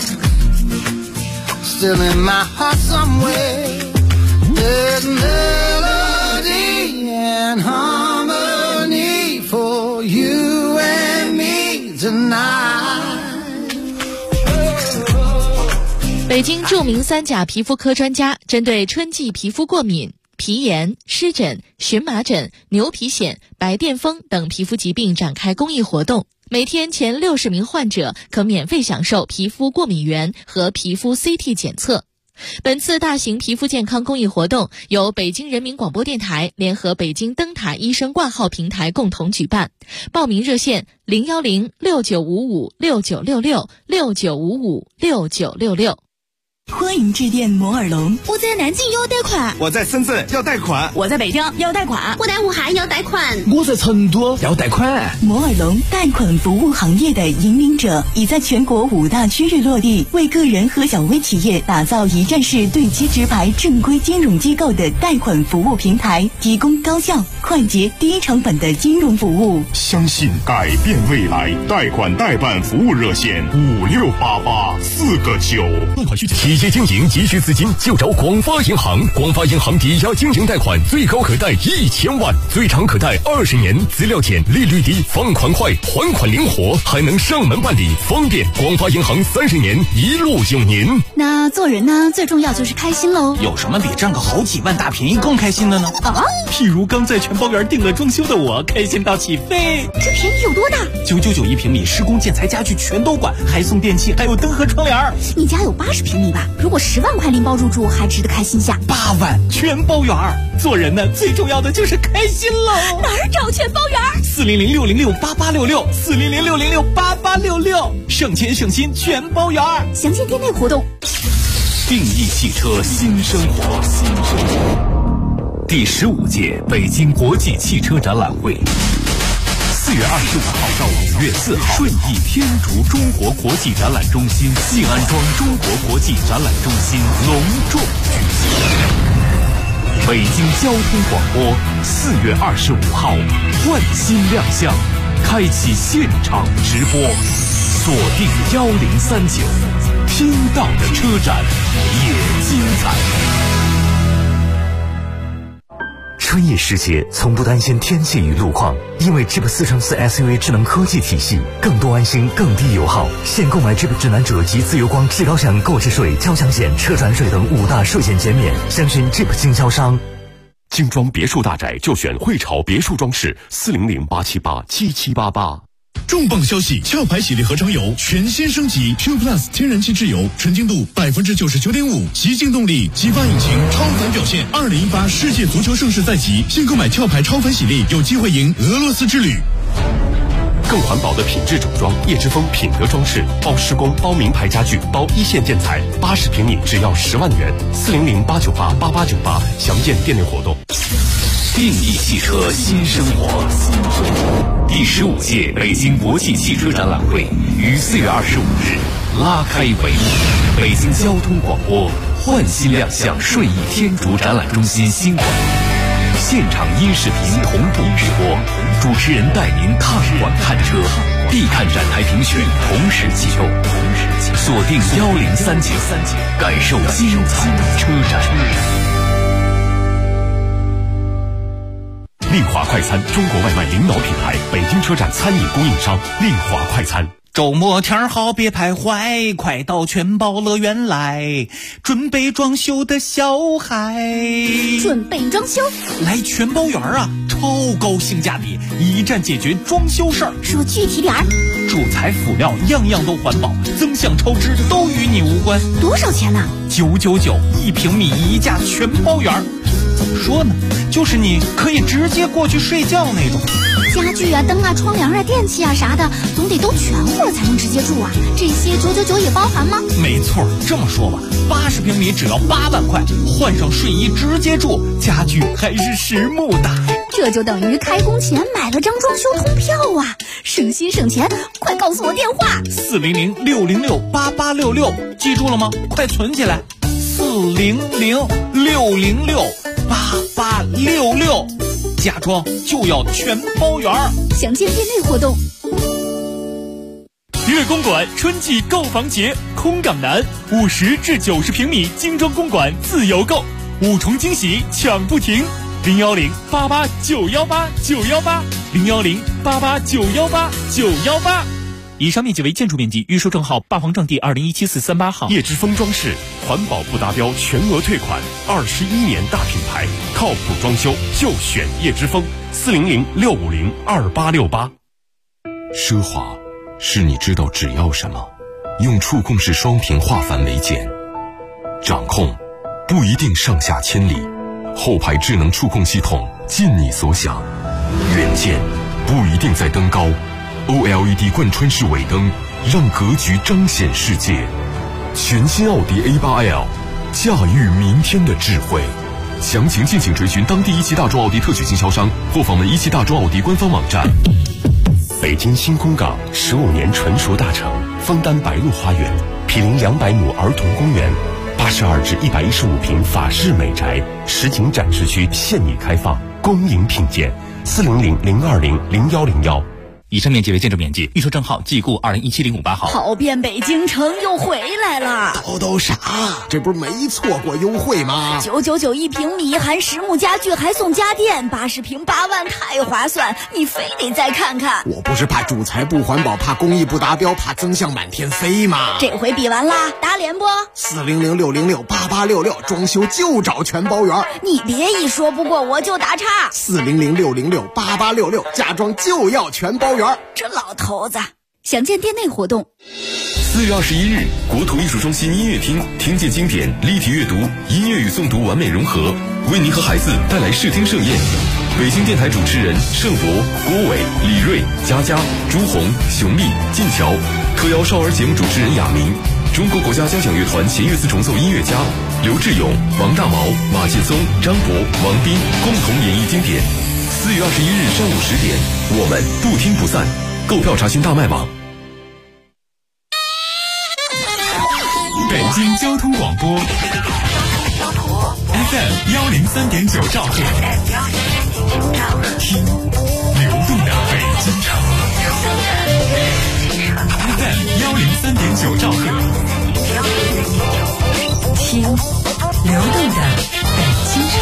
Speaker 19: Still in my heart somewhere, there's melody and harmony for you and me tonight.
Speaker 11: 北京著名三甲皮肤科专家针对春季皮肤过敏、皮炎、湿疹、荨麻疹、牛皮癣、白癜风等皮肤疾病展开公益活动。每天前60名患者可免费享受皮肤过敏原和皮肤 CT 检测。本次大型皮肤健康公益活动由北京人民广播电台联合北京灯塔医生挂号平台共同举办。报名热线0106955696669556966。
Speaker 10: 欢迎致电摩尔龙。我在南京要贷款，
Speaker 20: 我在深圳要贷款，
Speaker 10: 我在北京要贷款，
Speaker 4: 我在武汉要贷款，
Speaker 20: 我在成都要贷款。
Speaker 10: 摩尔龙贷款服务行业的引领者，已在全国5大区域落地，为个人和小微企业打造一站式对接直排正规金融机构的贷款服务平台，提供高效、快捷、低成本的金融服务。
Speaker 21: 相信改变未来，贷款代办服务热线5688-4个9。
Speaker 14: 贷款需求。企业经营急需资金，就找广发银行。广发银行抵押经营贷款最高可贷1000万，最长可贷20年，资料简，利率低，放款快，还款灵活，还能上门办理，方便。广发银行30年一路有您。
Speaker 10: 那做人呢，最重要就是开心喽。
Speaker 20: 有什么比赚个好几万大便宜更开心的呢？
Speaker 9: 譬如刚在全包园订了装修的我，开心到起飞。
Speaker 10: 这便宜有多大
Speaker 20: ？999一平米，施工建材家具全都管，还送电器，还有灯和窗帘。
Speaker 10: 你家有80平米吧？如果10万块拎包入住，还值得开心下。
Speaker 20: 8万全包园。
Speaker 9: 做人呢，最重要的就是开心喽。
Speaker 10: 哪儿找全包园
Speaker 20: ？400-606-8866，400-606-8866，省钱省心全包园。
Speaker 10: 详见店内活动。
Speaker 2: 定义汽车新生活，第15届北京国际汽车展览会，4月25号到5月4号，顺义天竺中国国际展览中心、信安庄中国国际展览中心隆重举行。北京交通广播4月25号换新亮相，开启现场直播，锁定1039，听到的车展也精彩。春意时节，从不担心天气与路况，因为 Jeep 4乘4 SUV 智能科技体系，更多安心，更低油耗。现购买 Jeep 智南者及自由光至高省购置税、交强险、车船税等5大税险减免，详询 Jeep 经销商。精装别墅大宅就选汇潮别墅装饰，400-878-7788。
Speaker 22: 重磅消息！壳牌喜力合成油全新升级 Q Plus 天然气质油，纯净度99.5%，极净动力，激发引擎，超凡表现。2018世界足球盛世在即，现购买壳牌超凡喜力，有机会赢俄罗斯之旅。
Speaker 2: 更环保的品质整装，叶之峰品德装饰，包施工，包名牌家具，包一线建材，80平米只要10万元，400-898-8898，详见店内活动。定义汽车新生活，第15届北京国际汽车展览会于4月25日拉开帷幕。北京交通广播换新亮相顺义天竺展览中心新馆，现场音视频同步直播，主持人带您看馆看车，必看展台评选同时启动，锁定1039，感受精彩车展。令华快餐，中国外卖领导品牌，北京车展餐饮供应商。令华快餐，
Speaker 20: 周末天好别徘徊，快到全宝乐园来，准备装修的小孩。
Speaker 8: 准备装修？
Speaker 20: 来全宝园啊，超高性价比，一站解决装修事儿。
Speaker 8: 说具体点儿。
Speaker 20: 主材辅料样样都环保，增项超支都与你无关。
Speaker 8: 多少钱呢
Speaker 20: ？999，1平米一价全包圆。怎么说呢？就是你可以直接过去睡觉那种。
Speaker 8: 家具啊、灯啊、窗帘啊、电器啊啥的，总得都全乎才能直接住啊。这些999也包含吗？
Speaker 20: 没错，这么说吧，80平米只要8万块，换上睡衣直接住，家具还是实木的。
Speaker 8: 这就等于开工前买了张装修通票啊，省心省钱。快告诉我电话
Speaker 20: ：400-606-8866，记住了吗？快存起来，400-606-8866，家装就要全包圆。
Speaker 8: 详见店内活动。
Speaker 9: 乐公馆春季购房节，空港南50至90平米精装公馆自由购，5重惊喜抢不停。010-88-918-918，010-88-918-918。以上面积为建筑面积，预售证号霸皇正地2017438号。
Speaker 21: 叶之峰装饰，环保不达标全额退款，21年大品牌，靠谱装修就选叶之峰。400-650-2868。
Speaker 14: 奢华是你知道只要什么，用触控式双屏画繁为简。掌控不一定上下千里，后排智能触控系统尽你所想。远见不一定在登高， OLED 贯穿式尾灯让格局彰显世界。全新奥迪 A8L， 驾驭明天的智慧。详情敬请垂询当地一汽大众奥迪特许经销商或访问一汽大众奥迪官方网站。
Speaker 21: 北京新空港15年纯熟大城，枫丹白露花园，毗邻200亩儿童公园，82至115平法式美宅，实景展示区现已开放，恭迎品鉴。400-020-0101。
Speaker 9: 以上面积为建筑面积，预售证号季固2017058号。
Speaker 8: 跑遍北京城又回来了。
Speaker 1: 都啥？这不是没错过优惠吗
Speaker 8: ？999一平米，含实木家具还送家电，80平8万，太划算！你非得再看看。
Speaker 1: 我不是怕主材不环保，怕工艺不达标，怕增项满天飞吗？
Speaker 8: 这回比完啦，打脸不
Speaker 1: ？400-606-8866，装修就找全包圆。
Speaker 8: 你别一说不过我就打岔。
Speaker 1: 400-606-8866，家装就要全包圆。
Speaker 8: 这老头子，详见店内活动。
Speaker 14: 4月21日，国土艺术中心音乐厅，听见经典，立体阅读，音乐与诵读完美融合，为您和孩子带来视听盛宴。北京电台主持人盛博、郭伟、李瑞、佳佳、朱红、熊丽、晋桥，特邀少儿节目主持人亚明，中国国家交响乐团弦乐四重奏音乐家刘志勇、王大毛、马劲松、张博、王斌共同演绎经典。4月21日上午10点，我们不听不散。购票查询大麦网。
Speaker 9: 北京交通广播 FM 103.9兆赫，听流动的北京城。FM 103.9兆赫，
Speaker 16: 听流动的北京城。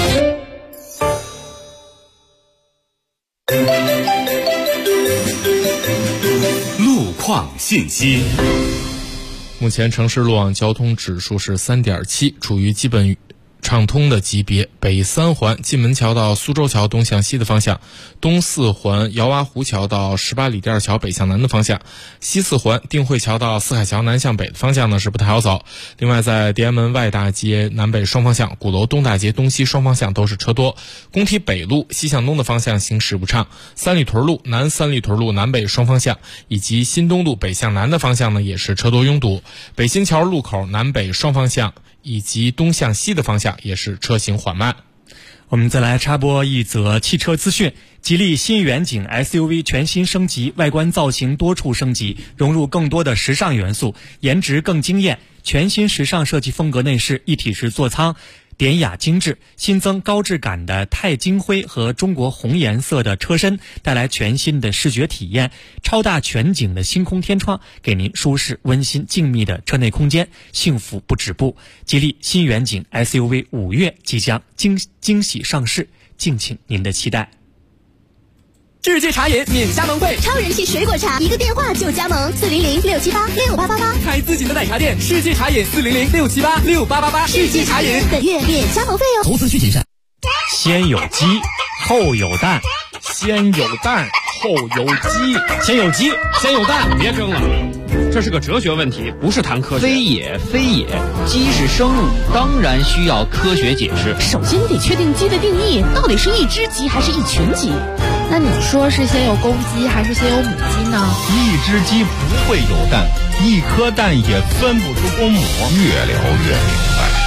Speaker 2: 路况信息。
Speaker 6: 目前城市路网交通指数是3.7，处于基本畅通的级别。北3环进门桥到苏州桥东向西的方向，东4环姚洼湖桥到18里店桥北向南的方向，西4环定慧桥到四海桥南向北的方向呢是不太好走。另外在地安门外大街南北双方向，鼓楼东大街东西双方向都是车多。工体北路西向东的方向行驶不畅，三里屯路南三里屯路南北双方向以及新东路北向南的方向呢也是车多拥堵。北新桥路口南北双方向以及东向西的方向也是车行缓慢。
Speaker 3: 我们再来插播一则汽车资讯。吉利新远景 SUV 全新升级，外观造型多处升级，融入更多的时尚元素，颜值更惊艳。全新时尚设计风格内饰，一体式座舱，典雅精致，新增高质感的钛金灰和中国红颜色的车身，带来全新的视觉体验。超大全景的星空天窗，给您舒适温馨静谧的车内空间，幸福不止步。吉利新远景 SUV 5月即将惊喜上市，敬请您的期待。
Speaker 5: 世界茶饮免加盟费，
Speaker 4: 超人气水果茶，一个电话就加盟，400-678-6888，
Speaker 5: 开自己的奶茶店。世界茶饮400-678-6888，世界茶饮
Speaker 4: 本月免加盟费哦。
Speaker 5: 投资需谨慎。
Speaker 3: 先有鸡，后有蛋，
Speaker 6: 先有蛋，后有鸡，
Speaker 3: 先有鸡，
Speaker 7: 先有蛋，别争了。这是个哲学问题，不是谈科学。
Speaker 23: 非也，非也，鸡是生物，当然需要科学解释。
Speaker 11: 首先你得确定鸡的定义，到底是一只鸡还是一群鸡？
Speaker 24: 那你说是先有公鸡还是先有母鸡呢？
Speaker 25: 一只鸡不会有蛋，一颗蛋也分不出公母。
Speaker 17: 越聊越明白。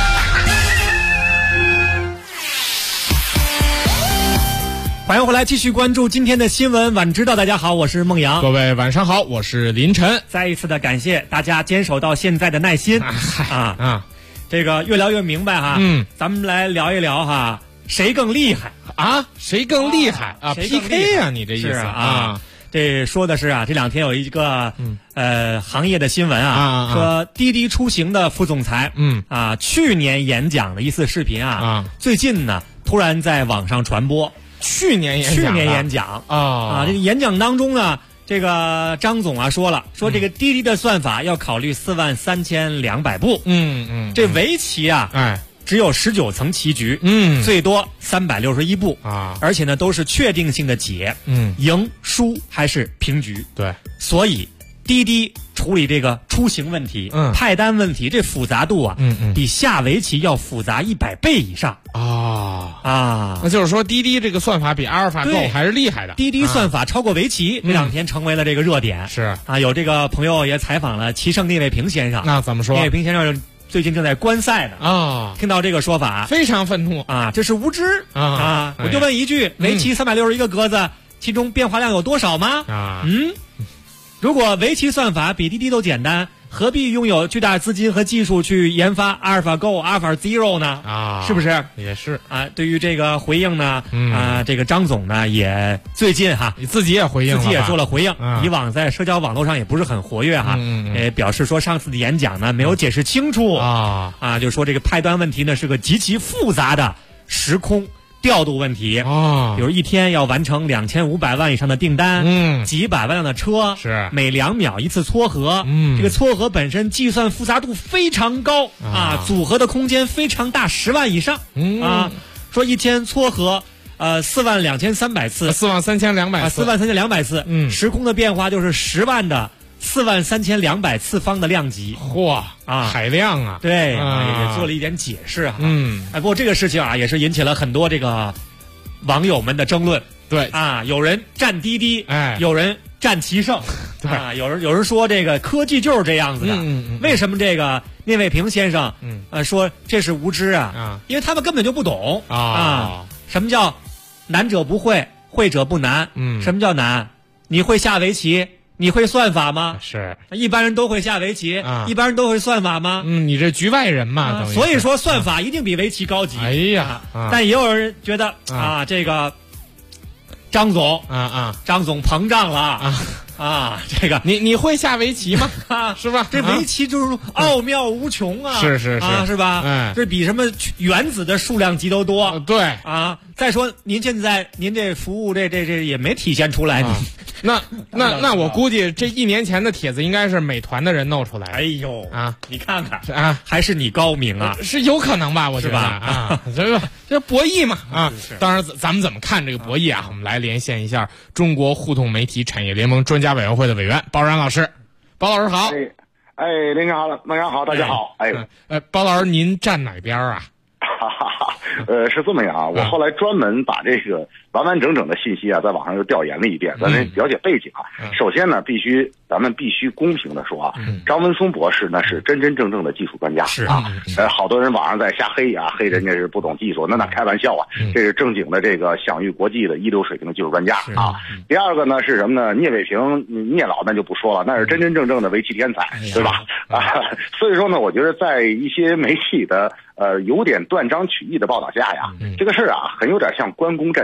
Speaker 3: 欢迎回来，继续关注今天的新闻晚知道。大家好，我是孟阳。
Speaker 6: 各位晚上好，我是林晨。
Speaker 3: 再一次的感谢大家坚守到现在的耐心这个越聊越明白哈。咱们来聊一聊哈，谁更厉害
Speaker 6: 啊？谁更厉害啊 ？PK 啊？你这意思
Speaker 3: 啊？这说的是啊，这两天有一个行业的新闻啊，说滴滴出行的副总裁去年演讲的一次视频最近呢突然在网上传播。
Speaker 6: 去年演讲
Speaker 3: 这个演讲当中呢，这个张总说了，说这个滴滴的算法要考虑43200步，这围棋只有19层棋局，最多361步而且呢都是确定性的解，赢输还是平局，
Speaker 6: 对，
Speaker 3: 所以滴滴处理这个出行问题、派单问题，这复杂度比下围棋要复杂100倍以上
Speaker 6: 那就是说滴滴这个算法比阿尔法 Go 还是厉害的。
Speaker 3: 滴滴算法超过围棋，这两天成为了这个热点。
Speaker 6: 是
Speaker 3: 有这个朋友也采访了棋圣聂卫平先生。
Speaker 6: 那怎么说？
Speaker 3: 聂卫平先生最近正在观赛呢听到这个说法
Speaker 6: 非常愤怒
Speaker 3: 这是无知我就问一句，围棋361个格子，其中变化量有多少吗？如果围棋算法比滴滴都简单，何必拥有巨大资金和技术去研发阿尔法 Go、阿尔法 Zero 呢？是不是？
Speaker 6: 也是
Speaker 3: 对于这个回应呢，这个张总呢也最近
Speaker 6: 自己也回应了，
Speaker 3: 自己也做了回应。以往在社交网络上也不是很活跃也表示说上次的演讲呢没有解释清楚就说这个派单问题呢是个极其复杂的时空调度问题比如一天要完成2500万以上的订单，几百万辆的车，
Speaker 6: 是
Speaker 3: 每2秒一次撮合，这个撮合本身计算复杂度非常高组合的空间非常大，10万以上说一天撮合42300次
Speaker 6: ，43200次
Speaker 3: ，43200次，时空的变化就是10万的43200次方的量级，
Speaker 6: 海量
Speaker 3: 对也做了一点解释不过这个事情也是引起了很多这个网友们的争论，
Speaker 6: 对
Speaker 3: 有人站滴滴，有人站棋圣，对有人说这个科技就是这样子的，为什么这个聂卫平先生说这是无知因为他们根本就不懂什么叫难者不会，会者不难，什么叫难？你会下围棋？你会算法吗？
Speaker 6: 是，
Speaker 3: 一般人都会下围棋，一般人都会算法吗？
Speaker 6: 你这局外人嘛，
Speaker 3: 所以说算法一定比围棋高级。
Speaker 6: 哎呀，
Speaker 3: 但也有人觉得这个张总张总膨胀了这个
Speaker 6: 你会下围棋吗？是吧？
Speaker 3: 这围棋就是奥妙无穷
Speaker 6: 是
Speaker 3: 吧？这比什么原子的数量级都多。
Speaker 6: 对
Speaker 3: 再说您现在您这服务这也没体现出来。
Speaker 6: 那我估计这1年前的帖子应该是美团的人弄出来的。
Speaker 3: 哎呦你看看还是你高明
Speaker 6: 是有可能吧？我觉得这博弈嘛当然咱们怎么看这个博弈我们来连线一下中国互动媒体产业联盟专家委员会的委员包然老师。包老师好。
Speaker 26: 林长好了，孟阳好，大家好。
Speaker 6: 包老师您站哪边
Speaker 26: 是这么样我后来专门把这个完完整整的信息在网上又调研了一遍，咱们了解背景首先呢，咱们必须公平的说张文松博士那是真真正正的技术专家好多人网上在瞎黑黑人家是不懂技术，那开玩笑这是正经的这个享誉国际的一流水平的技术专家第二个呢是什么呢？聂卫平聂老那就不说了，那是真真正正的围棋天才，对吧？所以说呢，我觉得在一些媒体的有点断章取义的报道下这个事很有点像关公战秦琼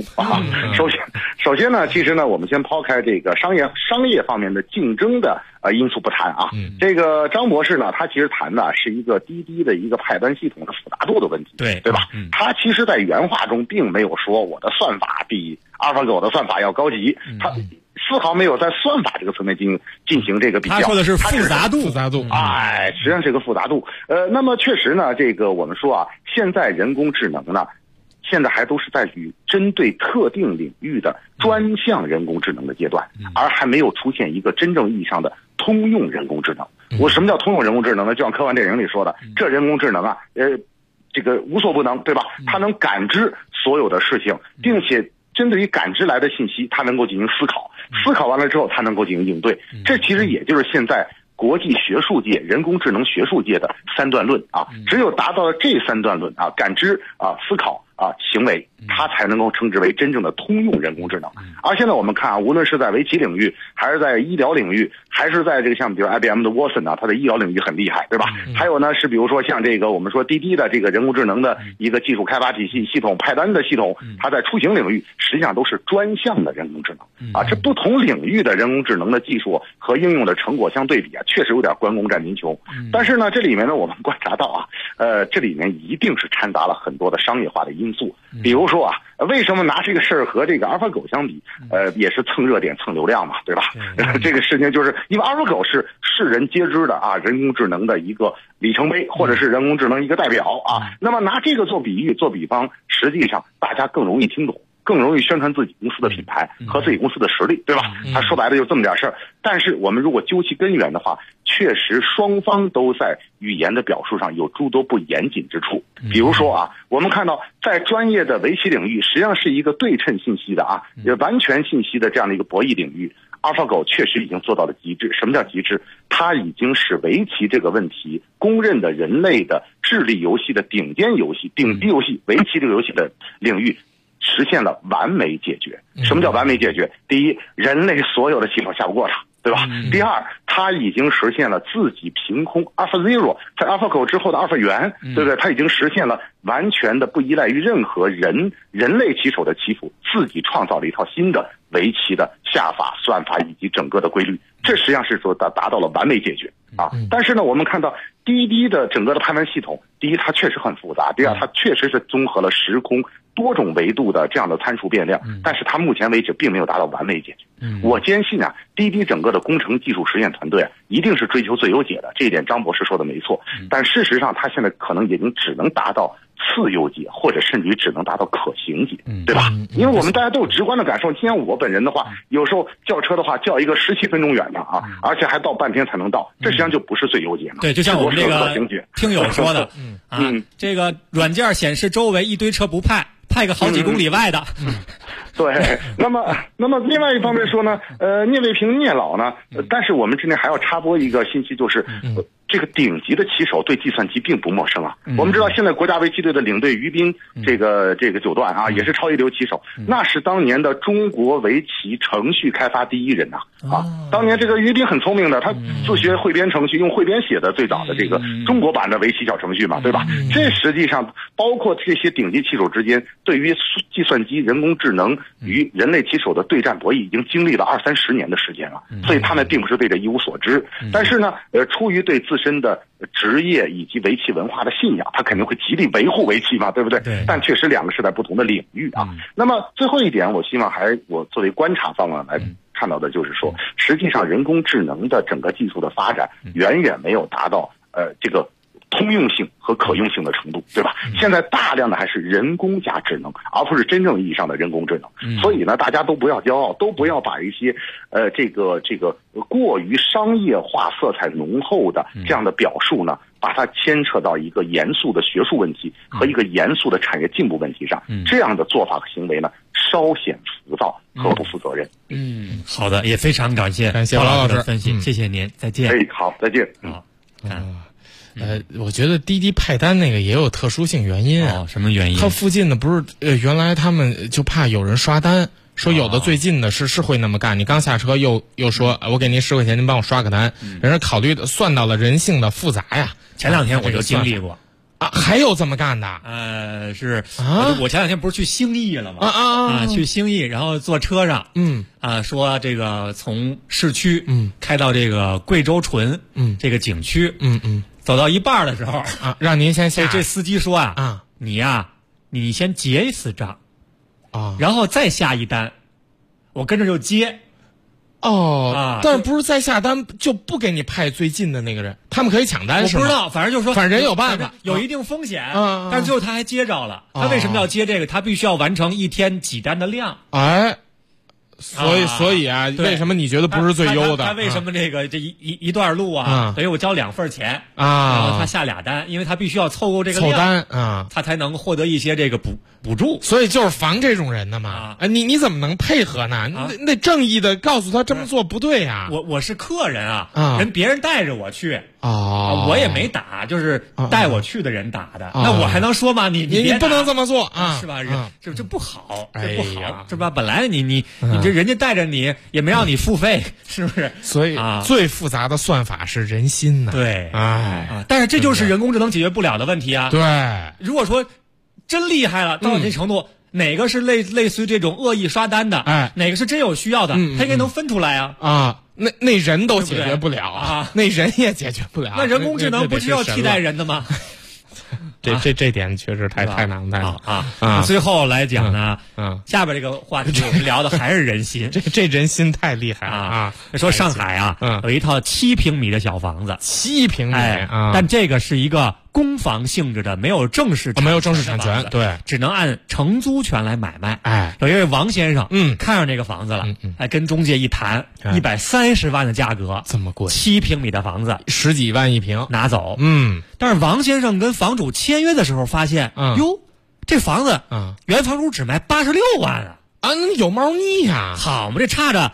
Speaker 26: 啊。首先呢，其实呢，我们先抛开这个商业方面的竞争的因素不谈啊。这个张博士呢，他其实谈的是一个滴滴的一个派单系统的复杂度的问题，对吧？他其实在原话中并没有说我的算法比阿尔法狗的算法要高级，他丝毫没有在算法这个层面进行这个比较。
Speaker 3: 他说的是复杂度，
Speaker 26: 实际上是个复杂度。那么确实呢，这个我们说啊，现在人工智能呢，现在还都是在于针对特定领域的专项人工智能的阶段，而还没有出现一个真正意义上的通用人工智能。我什么叫通用人工智能呢？就像科幻电影里说的，这人工智能啊，这个无所不能，对吧？它能感知所有的事情，并且针对于感知来的信息，它能够进行思考，思考完了之后，它能够进行应对。这其实也就是现在国际学术界、人工智能学术界的三段论啊。只有达到了这三段论啊，感知啊、思考啊、行为，它才能够称之为真正的通用人工智能。而现在我们看啊，无论是在围棋领域，还是在医疗领域，还是在这个像比如 IBM 的 Watson 啊，它的医疗领域很厉害，对吧？还有呢是比如说像这个我们说滴滴的这个人工智能的一个技术开发体系统派单的系统，它在出行领域实际上都是专项的人工智能啊。这不同领域的人工智能的技术和应用的成果相对比啊，确实有点关公战秦琼。但是呢，这里面呢我们观察到啊，这里面一定是掺杂了很多的商业化的因素。比如说啊，为什么拿这个事儿和这个阿尔法狗相比？也是蹭热点蹭流量嘛，对吧？这个事情就是因为阿尔法狗是世人皆知的啊，人工智能的一个里程碑，或者是人工智能一个代表啊。那么拿这个做比喻、做比方，实际上大家更容易听懂，更容易宣传自己公司的品牌和自己公司的实力，对吧？他说白了就这么点事儿。但是我们如果究其根源的话，确实双方都在语言的表述上有诸多不严谨之处。比如说啊，我们看到在专业的围棋领域，实际上是一个对称信息的啊，也完全信息的这样的一个博弈领域。阿尔法狗确实已经做到了极致。什么叫极致？它已经使围棋这个问题公认的人类的智力游戏的顶级游戏围棋这个游戏的领域实现了完美解决。什么叫完美解决？第一，人类所有的系统下不过它，对吧？第二，它已经实现了自己凭空 AlphaZero， 在 AlphaGo 之后的 AlphaGo，对不对？它已经实现了完全的不依赖于任何人类棋手的棋谱，自己创造了一套新的围棋的下法、算法以及整个的规律。这实际上是说达到了完美解决啊。但是呢，我们看到滴滴的整个的判断系统，第一，它确实很复杂；第二，它确实是综合了时空多种维度的这样的参数变量，但是它目前为止并没有达到完美解决。我坚信啊，滴滴整个的工程技术实验团队啊，一定是追求最优解的，这一点张博士说的没错。但事实上，它现在可能已经只能达到次优解，或者甚至于只能达到可行解，对吧？因为我们大家都有直观的感受。今天我本人的话，有时候叫车的话，叫一个17分钟远的啊，而且还倒半天才能到，这实际上就不是最优解嘛。
Speaker 3: 对，就像我们这个听友说的，这个软件显示周围一堆车不派个好几公里外的。
Speaker 26: 对，那么另外一方面说呢，聂卫平聂老呢，但是我们今天还要插播一个信息，就是这个顶级的棋手对计算机并不陌生啊。我们知道现在国家围棋队的领队于斌，这个九段啊，也是超一流棋手，那是当年的中国围棋程序开发第一人呐啊。当年这个于斌很聪明的，他自学汇编程序，用汇编写的最早的这个中国版的围棋小程序嘛，对吧？这实际上包括这些顶级棋手之间对于计算机、人工智能与人类棋手的对战博弈，已经经历了20-30年的时间了，所以他们并不是对这一无所知。但是呢，出于对自身的职业以及围棋文化的信仰，他肯定会极力维护围棋嘛，对不对？但确实两个是在不同的领域啊。那么最后一点，我希望我作为观察方面来看到的就是说，实际上人工智能的整个技术的发展远远没有达到这个通用性和可用性的程度，对吧？现在大量的还是人工加智能，而不是真正意义上的人工智能。所以呢，大家都不要骄傲，都不要把一些这个过于商业化色彩浓厚的这样的表述呢，把它牵扯到一个严肃的学术问题和一个严肃的产业进步问题上。这样的做法和行为呢，稍显浮躁和不负责任。
Speaker 3: 好的，也非常感谢
Speaker 6: 王老师
Speaker 3: 的分析，谢谢您，再见。
Speaker 26: 好，再见。
Speaker 6: 我觉得滴滴派单那个也有特殊性原因啊。
Speaker 3: 什么原因？
Speaker 6: 它附近的不是原来他们就怕有人刷单，说有的最近的是会那么干。你刚下车又说我给您10块钱，您帮我刷个单，人家考虑的算到了人性的复杂呀。
Speaker 3: 前2天我就经历过。
Speaker 6: 啊，还有这么干的？
Speaker 3: 是啊，我前两天不是去兴义了吗？去兴义，然后坐车上，说这个从市区开到这个贵州淳这个景区，走到一半的时候
Speaker 6: 让您先下。
Speaker 3: 这司机说你先结一次账然后再下一单，我跟着就接。
Speaker 6: 但是不是再下单就不给你派最近的那个人，他们可以抢单是吗？
Speaker 3: 我不知道，反正就是说，
Speaker 6: 反正人有办法，
Speaker 3: 有一定风险，但是最后他还接着了。他为什么要接这个？他必须要完成一天几单的量。
Speaker 6: 所以为什么你觉得不是最优的？
Speaker 3: 他为什么这一段路等于我交2份钱然后他下2单，因为他必须要凑够这个量，
Speaker 6: 凑单
Speaker 3: 他才能获得一些这个补助。
Speaker 6: 所以就是防这种人的嘛。你怎么能配合呢？那正义的告诉他这么做不对呀。
Speaker 3: 我是客人别人带着我去我也没打，就是带我去的人打的。那我还能说吗？你
Speaker 6: 不能这么做
Speaker 3: 是吧？这不好，这不好是吧？本来你这人家带着你也没让你付费，是不是？
Speaker 6: 所以最复杂的算法是人心呐。
Speaker 3: 对，但是这就是人工智能解决不了的问题啊。
Speaker 6: 对，
Speaker 3: 如果说真厉害了到这程度，哪个是类似于这种恶意刷单的，哪个是真有需要的，他应该能分出来啊。
Speaker 6: 那人都解决不了那人也解决不了。
Speaker 3: 那人工智能不是要替代人的吗？
Speaker 6: 这点确实太难了
Speaker 3: 最后来讲呢，下边这个话题我们聊的还是人心。
Speaker 6: 这人心太厉害了
Speaker 3: 说上海有一套7平米的小房子
Speaker 6: ，7平米
Speaker 3: 但这个是一个公房性质的，没有正式
Speaker 6: 产权，对，
Speaker 3: 只能按承租权来买卖。有一位王先生看上这个房子了，跟中介一谈，130万的价格，
Speaker 6: 这么贵
Speaker 3: ，7平米的房子
Speaker 6: ，10几万一平，
Speaker 3: 拿走。但是王先生跟房主签约的时候发现，哟，这房子原房主只卖86万
Speaker 6: 那有猫腻呀！
Speaker 3: 好嘛，这差着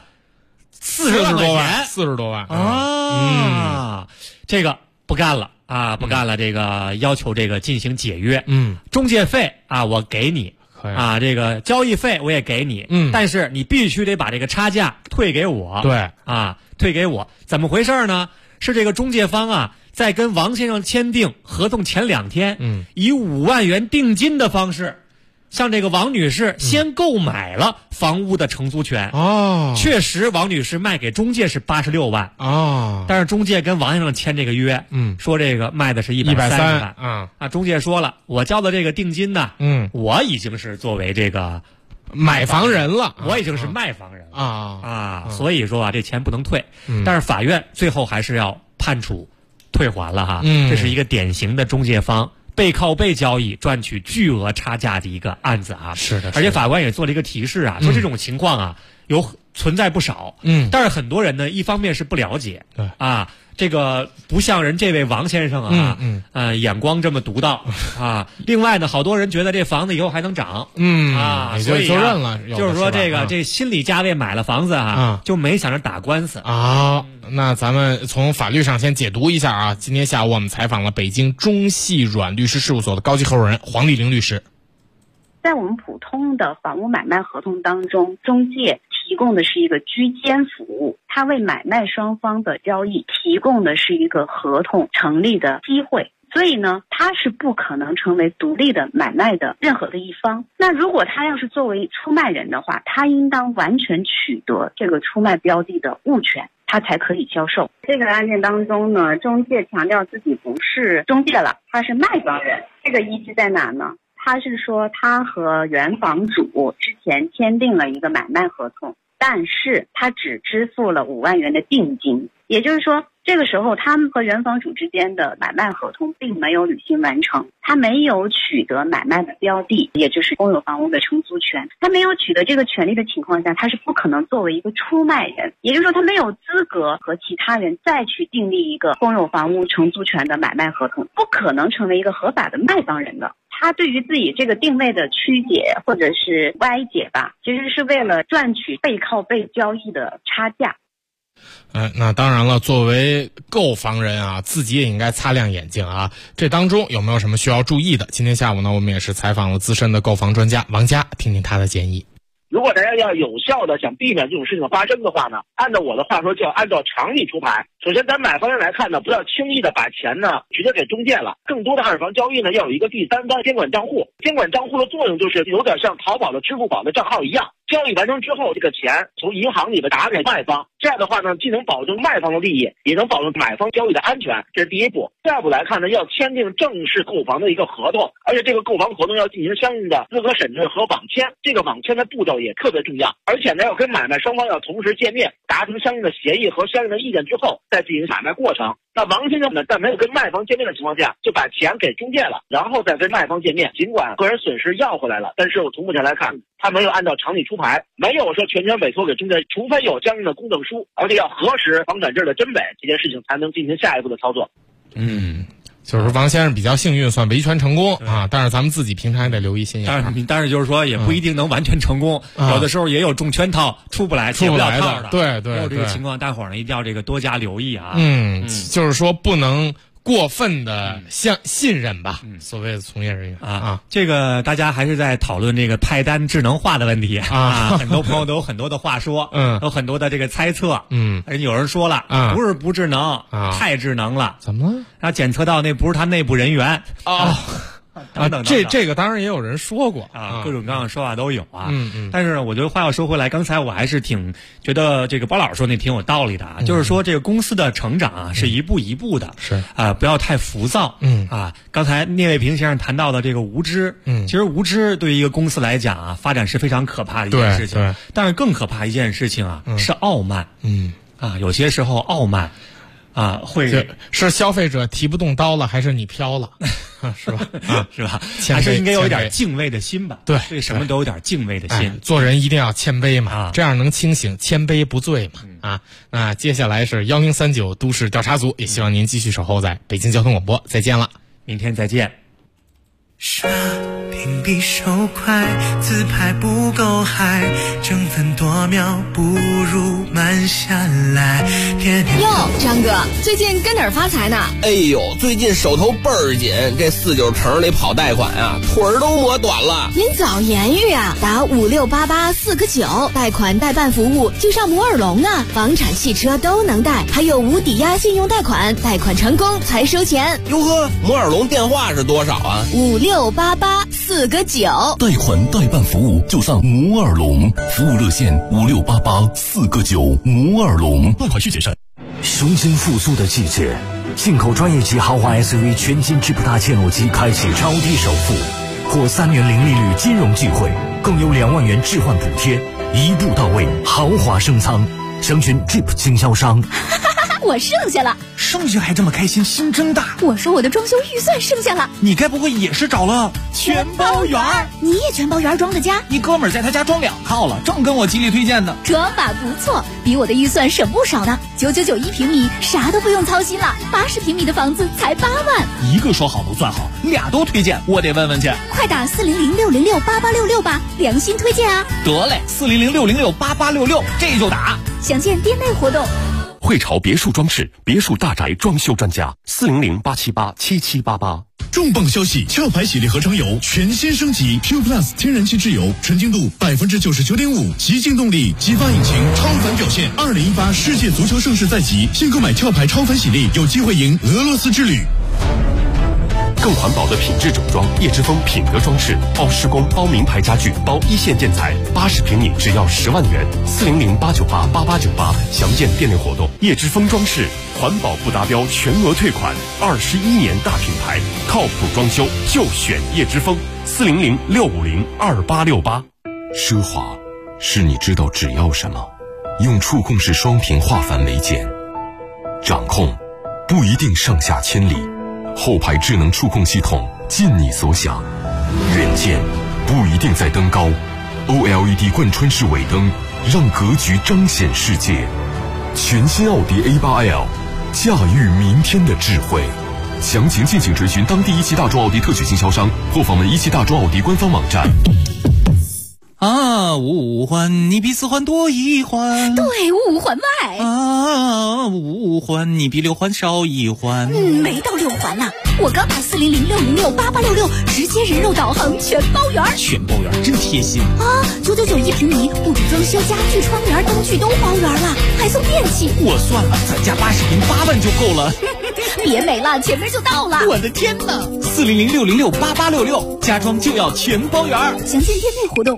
Speaker 3: 40万块钱
Speaker 6: ，40多万
Speaker 3: 这个不干了。不干了，这个要求这个进行解约。中介费我给你这个交易费我也给你。但是你必须得把这个差价退给我。
Speaker 6: 对
Speaker 3: 退给我。怎么回事呢？是这个中介方在跟王先生签订合同前2天，以5万元定金的方式，向这个王女士先购买了房屋的承租权。确实王女士卖给中介是86万但是中介跟王先生签这个约，说这个卖的是130万中介说了，我交的这个定金呢，我已经是作为这个
Speaker 6: 买房人了，
Speaker 3: 我已经是卖房人了所以说这钱不能退。但是法院最后还是要判处退还了这是一个典型的中介方背靠背交易赚取巨额差价的一个案子
Speaker 6: 是的，
Speaker 3: 而且法官也做了一个提示说这种情况存在不少。但是很多人呢，一方面是不了解，
Speaker 6: 对
Speaker 3: 这个不像人这位王先生眼光这么独到另外呢，好多人觉得这房子以后还能涨所以
Speaker 6: 就认了，
Speaker 3: 就是说这心理价位买了房子就没想着打官司
Speaker 6: 那咱们从法律上先解读一下今天下午我们采访了北京中细软律师事务所的高级合伙人黄丽玲律师。
Speaker 10: 在我们普通的房屋买卖合同当中，中介提供的是一个居间服务，他为买卖双方的交易提供的是一个合同成立的机会，所以呢，他是不可能成为独立的买卖的任何的一方。那如果他要是作为出卖人的话，他应当完全取得这个出卖标的的物权，他才可以销售。这个案件当中呢，中介强调自己不是中介了，他是卖方人。这个依据在哪呢？他是说他和原房主之前签订了一个买卖合同，但是他只支付了5万元的定金，也就是说这个时候他们和原房主之间的买卖合同并没有履行完成，他没有取得买卖的标的，也就是公有房屋的承租权。他没有取得这个权利的情况下，他是不可能作为一个出卖人，也就是说他没有资格和其他人再去订立一个公有房屋承租权的买卖合同，不可能成为一个合法的卖方人的。他对于自己这个定位的曲解或者是歪解吧，其实是为了赚取背靠背交易的差价。
Speaker 6: 那当然了，作为购房人自己也应该擦亮眼睛这当中有没有什么需要注意的？今天下午呢，我们也是采访了资深的购房专家王佳，听听他的建议。
Speaker 12: 如果大家要有效的想避免这种事情的发生的话呢，按照我的话说，就要按照常理出牌。首先，咱买房人来看呢，不要轻易的把钱呢直接给中介了。更多的二手房交易呢，要有一个第三方监管账户。监管账户的作用就是有点像淘宝的支付宝的账号一样。交易完成之后，这个钱从银行里边打给卖方，这样的话呢，既能保证卖方的利益，也能保证买方交易的安全，这是第一步。第二步来看呢，要签订正式购房的一个合同，而且这个购房合同要进行相应的资格审查和网签，这个网签的步骤也特别重要。而且呢，要跟买卖双方要同时见面，达成相应的协议和相应的意见之后，再进行买卖过程。那王先生呢，在没有跟卖方见面的情况下，就把钱给中介了，然后再跟卖方见面。尽管个人损失要回来了，但是我从目前来看，他没有按照常理出牌，没有说全权委托给中介，除非有相应的公证书，而且要核实房产证的真伪，这件事情才能进行下一步的操作。
Speaker 6: 就是王先生比较幸运，算维权成功啊，但是咱们自己平常也得留意心眼。
Speaker 3: 但是就是说，也不一定能完全成功，有的时候也有中圈套出不来、解不了套的。
Speaker 6: 对对，
Speaker 3: 有这个情况，大伙儿呢一定要这个多加留意啊。
Speaker 6: 就是说不能过分的信任吧，所谓的从业人员啊，
Speaker 3: 这个大家还是在讨论这个派单智能化的问题啊，很多朋友都有很多的话说，有很多的这个猜测，而且有人说了，不是不智能，太智能了，
Speaker 6: 怎么了？
Speaker 3: 然后检测到那不是他内部人员等等，
Speaker 6: 这个当然也有人说过
Speaker 3: 各种各样的说法都有啊。但是我觉得话要说回来，刚才我还是挺觉得这个包老师说那挺有道理的啊，就是说这个公司的成长啊是一步一步的，
Speaker 6: 是
Speaker 3: 不要太浮躁。刚才聂卫平先生谈到的这个无知，其实无知对于一个公司来讲啊，发展是非常可怕的一件事情。但是更可怕一件事情啊，是傲慢。有些时候傲慢。会
Speaker 6: 是消费者提不动刀了，还是你飘了，是吧？
Speaker 3: 是吧？还是应该有一点敬畏的心吧？对什么都有点敬畏的心。
Speaker 6: 做人一定要谦卑嘛，这样能清醒，谦卑不醉嘛。那接下来是1039都市调查组，也希望您继续守候在北京交通广播。再见了，
Speaker 3: 明天再见。
Speaker 13: 刷屏比手快，自拍不够嗨，争分夺秒不如慢下来。
Speaker 4: 哟，张哥，最近跟哪儿发财呢？
Speaker 15: 哎呦，最近手头倍儿紧，这49城里跑贷款啊，腿儿都磨短了。
Speaker 4: 您早言语啊，打5688-4个9，贷款代办服务就上摩尔龙啊，房产、汽车都能贷，还有无抵押信用贷款，贷款成功才收钱。
Speaker 15: 哟呵，摩尔龙电话是多少啊
Speaker 4: ？5688-4个9，
Speaker 14: 贷款代办服务就上摩尔龙，服务热线5688-4个9，摩尔龙，贷款需谨慎。
Speaker 18: 雄心复苏的季节，进口专业级豪华 SUV 全新智普大切诺基开启超低首付，获3年零利率金融机会，更有2万元置换补贴，一步到位，豪华升舱。详询 Jeep 经销商。
Speaker 8: 我剩下了，
Speaker 20: 剩下还这么开心，心真大。
Speaker 8: 我说我的装修预算剩下了，
Speaker 20: 你该不会也是找了全包圆？
Speaker 8: 你也全包圆装的家？
Speaker 20: 你哥们儿在他家装2套了，正跟我极力推荐呢。
Speaker 8: 装法不错，比我的预算省不少呢。9991平米，啥都不用操心了。80平米的房子才8万。
Speaker 20: 一个说好不算好，2都推荐，我得问问去。
Speaker 8: 快打400-606-8866吧，良心推荐啊！
Speaker 20: 得嘞，400-606-8866，这就打。
Speaker 8: 详见店内活动。
Speaker 21: 汇潮别墅装饰，别墅大宅装修专家，400-878-7788。
Speaker 19: 重磅消息！壳牌洗力合成油全新升级 ，Q Plus 天然气质油，纯净度99.5%，极净动力，激发引擎，超凡表现。2018世界足球盛世在即，现购买壳牌超凡洗力，有机会赢俄罗斯之旅。
Speaker 21: 更环保的品质整装，叶之峰品德装饰，包施工，包名牌家具，包一线建材，80平米只要10万元，400-898-8898，详见店内活动。叶之峰装饰，环保不达标全额退款，21年大品牌，靠谱装修就选叶之峰，400-650-2868。
Speaker 14: 奢华是你知道只要什么，用触控式双屏化繁为简，掌控不一定上下千里，后排智能触控系统尽你所想，远见不一定在登高， OLED 贯穿式尾灯让格局彰显世界。全新奥迪 A8L， 驾驭明天的智慧。详情敬请垂询当地一汽大众奥迪特许经销商或访问一汽大众奥迪官方网站。
Speaker 20: 啊，五环你比4环多1环，
Speaker 8: 对，5环外
Speaker 20: 啊，5 环，你比6环少1环。
Speaker 8: 没到6环呢，我刚打400-606-8866，直接人肉导航全包圆。
Speaker 20: 全包圆真贴心
Speaker 8: 啊！999一平米，不止装修、家具、窗帘、灯具都包圆了，还送电器。
Speaker 20: 我算了，咱家80平8万就够了。
Speaker 8: 别没了，前面就到了。
Speaker 20: 我的天哪！400-606-8866，家装就要全包圆。
Speaker 8: 详见店内活动。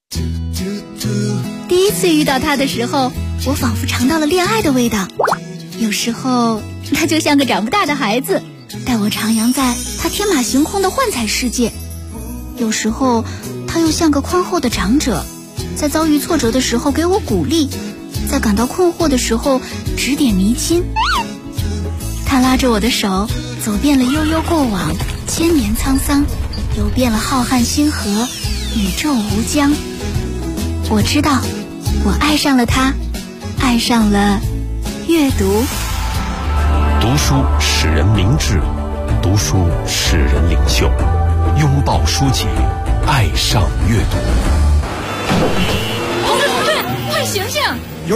Speaker 8: 第一次遇到他的时候，我仿佛尝到了恋爱的味道。有时候他就像个长不大的孩子，带我徜徉在他天马行空的幻彩世界。有时候他又像个宽厚的长者，在遭遇挫折的时候给我鼓励，在感到困惑的时候指点迷津。他拉着我的手，走遍了悠悠过往，千年沧桑，游遍了浩瀚星河，宇宙无疆。我知道，我爱上了他，爱上了阅读。
Speaker 21: 读书使人明智，读书使人领袖。拥抱书籍，爱上阅读。
Speaker 8: 同志，快醒醒！